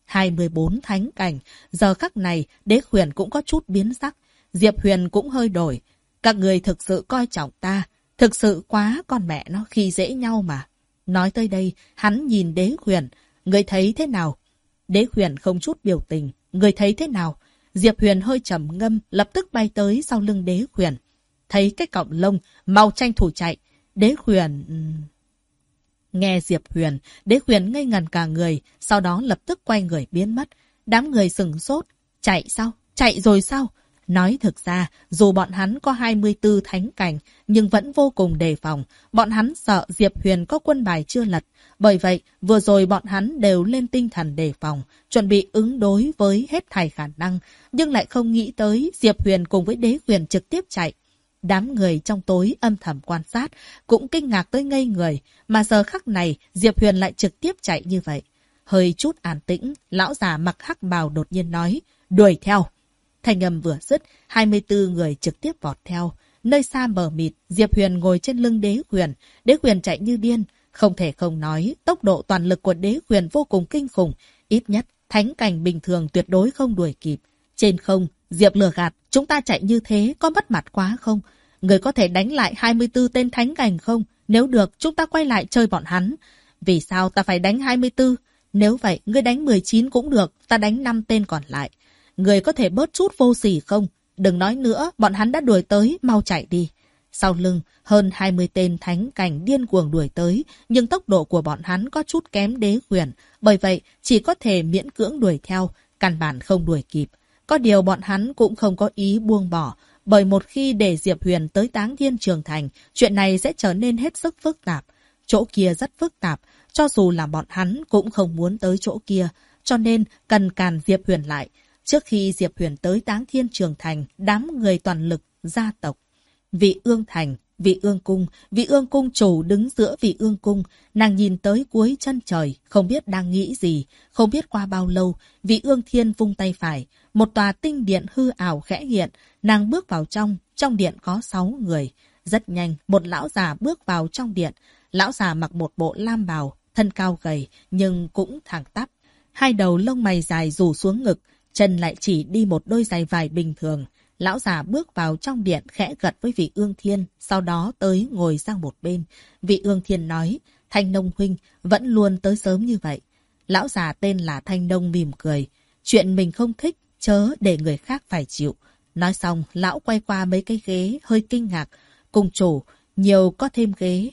24 thánh cảnh, giờ khắc này, Đế Huyền cũng có chút biến sắc. Diệp Huyền cũng hơi đổi. Các người thực sự coi trọng ta. Thực sự quá con mẹ nó khi dễ nhau mà. Nói tới đây, hắn nhìn Đế Huyền. Người thấy thế nào? Đế Huyền không chút biểu tình. Người thấy thế nào? Diệp Huyền hơi trầm ngâm, lập tức bay tới sau lưng Đế Huyền. Thấy cái cọng lông, mau tranh thủ chạy. Đế Huyền... Nghe Diệp Huyền, Đế Huyền ngây ngần cả người, sau đó lập tức quay người biến mất. Đám người sửng sốt. Chạy sao? Chạy rồi sao? Nói thực ra, dù bọn hắn có 24 thánh cảnh, nhưng vẫn vô cùng đề phòng. Bọn hắn sợ Diệp Huyền có quân bài chưa lật. Bởi vậy, vừa rồi bọn hắn đều lên tinh thần đề phòng, chuẩn bị ứng đối với hết thảy khả năng, nhưng lại không nghĩ tới Diệp Huyền cùng với Đế Huyền trực tiếp chạy. Đám người trong tối âm thầm quan sát, cũng kinh ngạc tới ngây người, mà giờ khắc này Diệp Huyền lại trực tiếp chạy như vậy. Hơi chút an tĩnh, lão già mặc hắc bào đột nhiên nói, đuổi theo. Thanh âm vừa dứt, 24 người trực tiếp vọt theo. Nơi xa mờ mịt, Diệp Huyền ngồi trên lưng Đế Huyền. Đế Huyền chạy như điên. Không thể không nói, tốc độ toàn lực của Đế Huyền vô cùng kinh khủng. Ít nhất, thánh cảnh bình thường tuyệt đối không đuổi kịp. Trên không, Diệp lừa gạt, chúng ta chạy như thế có mất mặt quá không? Người có thể đánh lại 24 tên thánh cảnh không? Nếu được, chúng ta quay lại chơi bọn hắn. Vì sao ta phải đánh 24? Nếu vậy, ngươi đánh 19 cũng được, ta đánh 5 tên còn lại. Người có thể bớt chút vô sỉ không? Đừng nói nữa, bọn hắn đã đuổi tới, mau chạy đi. Sau lưng, hơn 20 tên thánh cảnh điên cuồng đuổi tới, nhưng tốc độ của bọn hắn có chút kém Đế Huyền, bởi vậy chỉ có thể miễn cưỡng đuổi theo, căn bản không đuổi kịp. Có điều bọn hắn cũng không có ý buông bỏ, bởi một khi để Diệp Huyền tới Táng Thiên Trường Thành, chuyện này sẽ trở nên hết sức phức tạp. Chỗ kia rất phức tạp, cho dù là bọn hắn cũng không muốn tới chỗ kia, cho nên cần càn Diệp Huyền lại. Trước khi Diệp Huyền tới Táng Thiên Trường Thành, đám người toàn lực, gia tộc. Vị Ương Thành, Vị Ương Cung chủ đứng giữa Vị Ương Cung, nàng nhìn tới cuối chân trời, không biết đang nghĩ gì, không biết qua bao lâu, Vị Ương Thiên vung tay phải, một tòa tinh điện hư ảo khẽ hiện, nàng bước vào trong điện có 6 người. Rất nhanh, một lão già bước vào trong điện, lão già mặc một bộ lam bào, thân cao gầy, nhưng cũng thẳng tắp. Hai đầu lông mày dài rủ xuống ngực, chân lại chỉ đi một đôi giày vải bình thường. Lão già bước vào trong điện khẽ gật với Vị Ương Thiên, sau đó tới ngồi sang một bên. Vị Ương Thiên nói, Thanh Nông huynh vẫn luôn tới sớm như vậy. Lão già tên là Thanh Nông mỉm cười. Chuyện mình không thích, chớ để người khác phải chịu. Nói xong, lão quay qua mấy cái ghế, hơi kinh ngạc. Cùng chủ, nhiều có thêm ghế.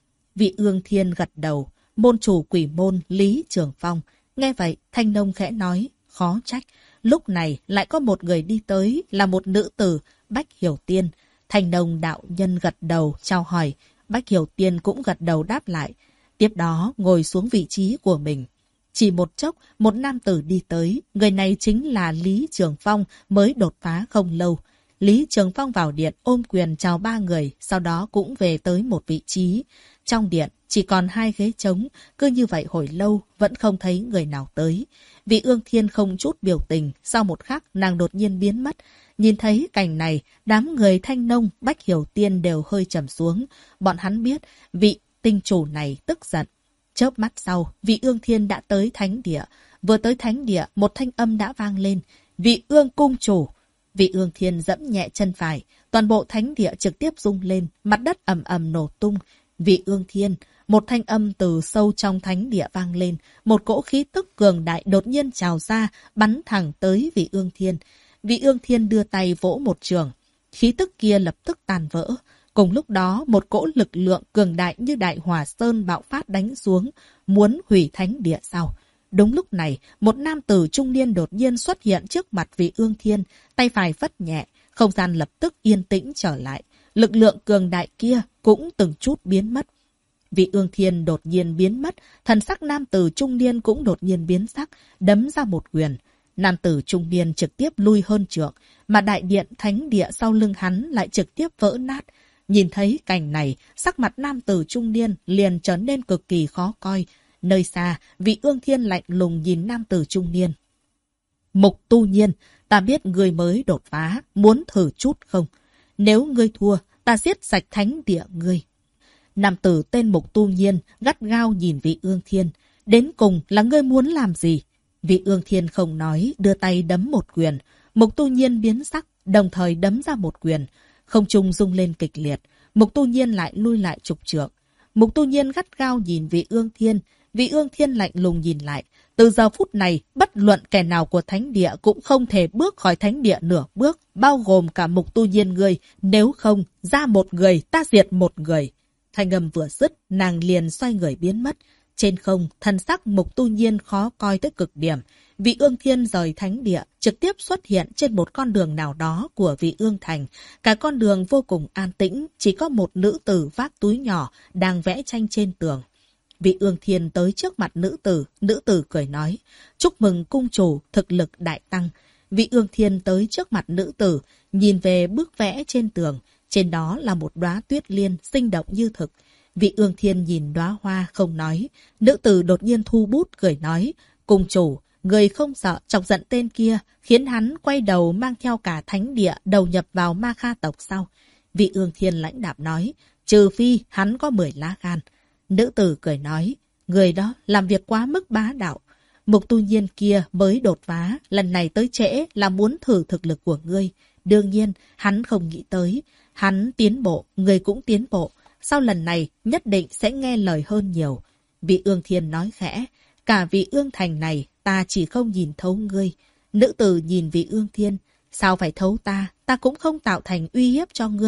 Vị Ương Thiên gật đầu. Môn chủ Quỷ Môn Lý Trường Phong. Nghe vậy, Thanh Nông khẽ nói, khó trách. Lúc này lại có một người đi tới là một nữ tử, Bách Hiểu Tiên. Thanh Nông đạo nhân gật đầu, chào hỏi. Bách Hiểu Tiên cũng gật đầu đáp lại. Tiếp đó ngồi xuống vị trí của mình. Chỉ một chốc, một nam tử đi tới. Người này chính là Lý Trường Phong mới đột phá không lâu. Lý Trường Phong vào điện ôm quyền chào 3 người, sau đó cũng về tới một vị trí. Trong điện chỉ còn 2 ghế trống, cứ như vậy hồi lâu vẫn không thấy người nào tới. Vị Ương Thiên không chút biểu tình, sau một khắc nàng đột nhiên biến mất. Nhìn thấy cảnh này, đám người Thanh Nông, Bách Hiểu Tiên đều hơi trầm xuống. Bọn hắn biết vị tinh chủ này tức giận. Chớp mắt sau, Vị Ương Thiên đã tới thánh địa. Vừa tới thánh địa, một thanh âm đã vang lên. Vị Ương cung chủ. Vị Ương Thiên dẫm nhẹ chân phải, toàn bộ thánh địa trực tiếp rung lên, mặt đất ầm ầm nổ tung. Vị Ương Thiên, một thanh âm từ sâu trong thánh địa vang lên, một cỗ khí tức cường đại đột nhiên trào ra, bắn thẳng tới Vị Ương Thiên. Vị Ương Thiên đưa tay vỗ một trường, khí tức kia lập tức tàn vỡ. Cùng lúc đó, một cỗ lực lượng cường đại như đại hỏa sơn bạo phát đánh xuống, muốn hủy thánh địa sau. Đúng lúc này, một nam tử trung niên đột nhiên xuất hiện trước mặt Vị Ương Thiên, tay phải phất nhẹ, không gian lập tức yên tĩnh trở lại. Lực lượng cường đại kia cũng từng chút biến mất. Vị Ương Thiên đột nhiên biến mất, thần sắc nam tử trung niên cũng đột nhiên biến sắc, đấm ra một quyền. Nam tử trung niên trực tiếp lui hơn trượng, mà đại điện thánh địa sau lưng hắn lại trực tiếp vỡ nát. Nhìn thấy cảnh này, sắc mặt nam tử trung niên liền trở nên cực kỳ khó coi. Nơi xa, Vị Ương Thiên lạnh lùng nhìn nam tử trung niên. Mục Tu Nhiên, ta biết ngươi mới đột phá, muốn thử chút không? Nếu ngươi thua, ta giết sạch thánh địa ngươi. Nam tử tên Mục Tu Nhiên gắt gao nhìn Vị Ương Thiên. Đến cùng là ngươi muốn làm gì? Vị Ương Thiên không nói, đưa tay đấm một quyền. Mục Tu Nhiên biến sắc, đồng thời đấm ra một quyền. Không trung rung lên kịch liệt. Mục Tu Nhiên lại lui lại chục trượng. Mục Tu Nhiên gắt gao nhìn Vị Ương Thiên. Vị Ương Thiên lạnh lùng nhìn lại. Từ giờ phút này, bất luận kẻ nào của thánh địa cũng không thể bước khỏi thánh địa nửa bước, bao gồm cả Mục Tu Nhiên ngươi. Nếu không, ra một người, ta diệt một người. Thanh âm vừa dứt, nàng liền xoay người biến mất. Trên không, thần sắc Mục Tu Nhiên khó coi tới cực điểm. Vị Ương Thiên rời thánh địa, trực tiếp xuất hiện trên một con đường nào đó của Vị Ương Thành. Cả con đường vô cùng an tĩnh, chỉ có một nữ tử vác túi nhỏ đang vẽ tranh trên tường. Vị Ương Thiên tới trước mặt nữ tử cười nói, chúc mừng cung chủ, thực lực đại tăng. Vị Ương Thiên tới trước mặt nữ tử, nhìn về bức vẽ trên tường, trên đó là một đóa tuyết liên sinh động như thực. Vị Ương Thiên nhìn đóa hoa không nói, nữ tử đột nhiên thu bút cười nói, cung chủ, người không sợ chọc giận tên kia, khiến hắn quay đầu mang theo cả thánh địa đầu nhập vào Ma Kha tộc sau. Vị Ương Thiên lãnh đạm nói, trừ phi hắn có 10 lá gan. Nữ tử cười nói, người đó làm việc quá mức bá đạo. Mục Tu Nhiên kia mới đột phá, lần này tới trễ là muốn thử thực lực của ngươi. Đương nhiên, hắn không nghĩ tới. Hắn tiến bộ, ngươi cũng tiến bộ. Sau lần này, nhất định sẽ nghe lời hơn nhiều. Vị Ương Thiên nói khẽ, cả Vị Ương Thành này, ta chỉ không nhìn thấu ngươi. Nữ tử nhìn Vị Ương Thiên, sao phải thấu ta? Ta cũng không tạo thành uy hiếp cho ngươi.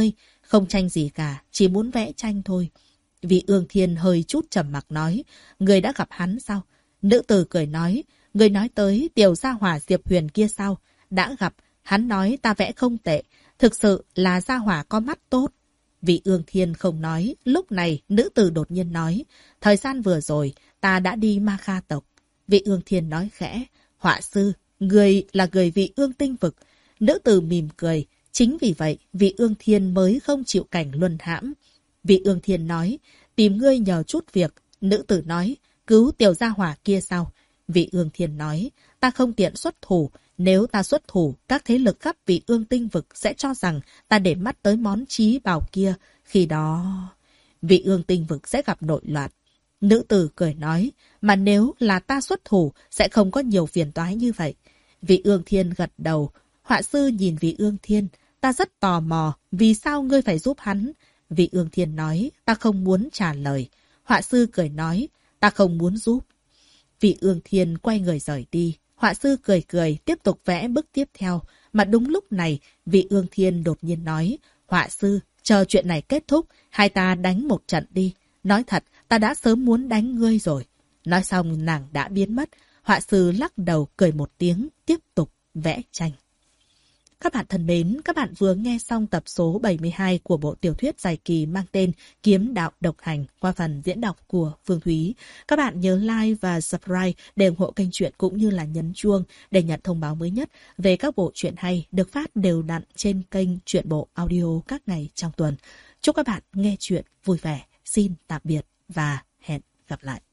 Không tranh gì cả, chỉ muốn vẽ tranh thôi. Vị Ương Thiên hơi chút trầm mặc nói, người đã gặp hắn sao? Nữ tử cười nói, người nói tới tiểu gia hỏa Diệp Huyền kia sao? Đã gặp, hắn nói ta vẽ không tệ, thực sự là gia hỏa có mắt tốt. Vị Ương Thiên không nói, lúc này nữ tử đột nhiên nói, thời gian vừa rồi ta đã đi Ma Kha tộc. Vị Ương Thiên nói khẽ, họa sư, người là người vị Ương Tinh vực. Nữ tử mỉm cười, chính vì vậy vị Ương Thiên mới không chịu cảnh luân hãm. Vị Ương Thiên nói, tìm ngươi nhờ chút việc. Nữ tử nói, cứu tiểu gia hỏa kia sao? Vị Ương Thiên nói, ta không tiện xuất thủ. Nếu ta xuất thủ, các thế lực khắp vị Ương Tinh vực sẽ cho rằng ta để mắt tới món trí bảo kia. Khi đó, vị Ương Tinh vực sẽ gặp nội loạn. Nữ tử cười nói, mà nếu là ta xuất thủ, sẽ không có nhiều phiền toái như vậy. Vị Ương Thiên gật đầu. Họa sư nhìn vị Ương Thiên, ta rất tò mò, vì sao ngươi phải giúp hắn? Vị Ương Thiên nói, ta không muốn trả lời. Họa sư cười nói, ta không muốn giúp. Vị Ương Thiên quay người rời đi. Họa sư cười cười, tiếp tục vẽ bức tiếp theo. Mà đúng lúc này, vị Ương Thiên đột nhiên nói, họa sư, chờ chuyện này kết thúc, hai ta đánh một trận đi. Nói thật, ta đã sớm muốn đánh ngươi rồi. Nói xong nàng đã biến mất. Họa sư lắc đầu cười một tiếng, tiếp tục vẽ tranh. Các bạn thân mến, các bạn vừa nghe xong tập số 72 của bộ tiểu thuyết dài kỳ mang tên Kiếm Đạo Độc Hành qua phần diễn đọc của Phương Thúy. Các bạn nhớ like và subscribe để ủng hộ kênh truyện cũng như là nhấn chuông để nhận thông báo mới nhất về các bộ truyện hay được phát đều đặn trên kênh Truyện Bộ Audio các ngày trong tuần. Chúc các bạn nghe truyện vui vẻ. Xin tạm biệt và hẹn gặp lại.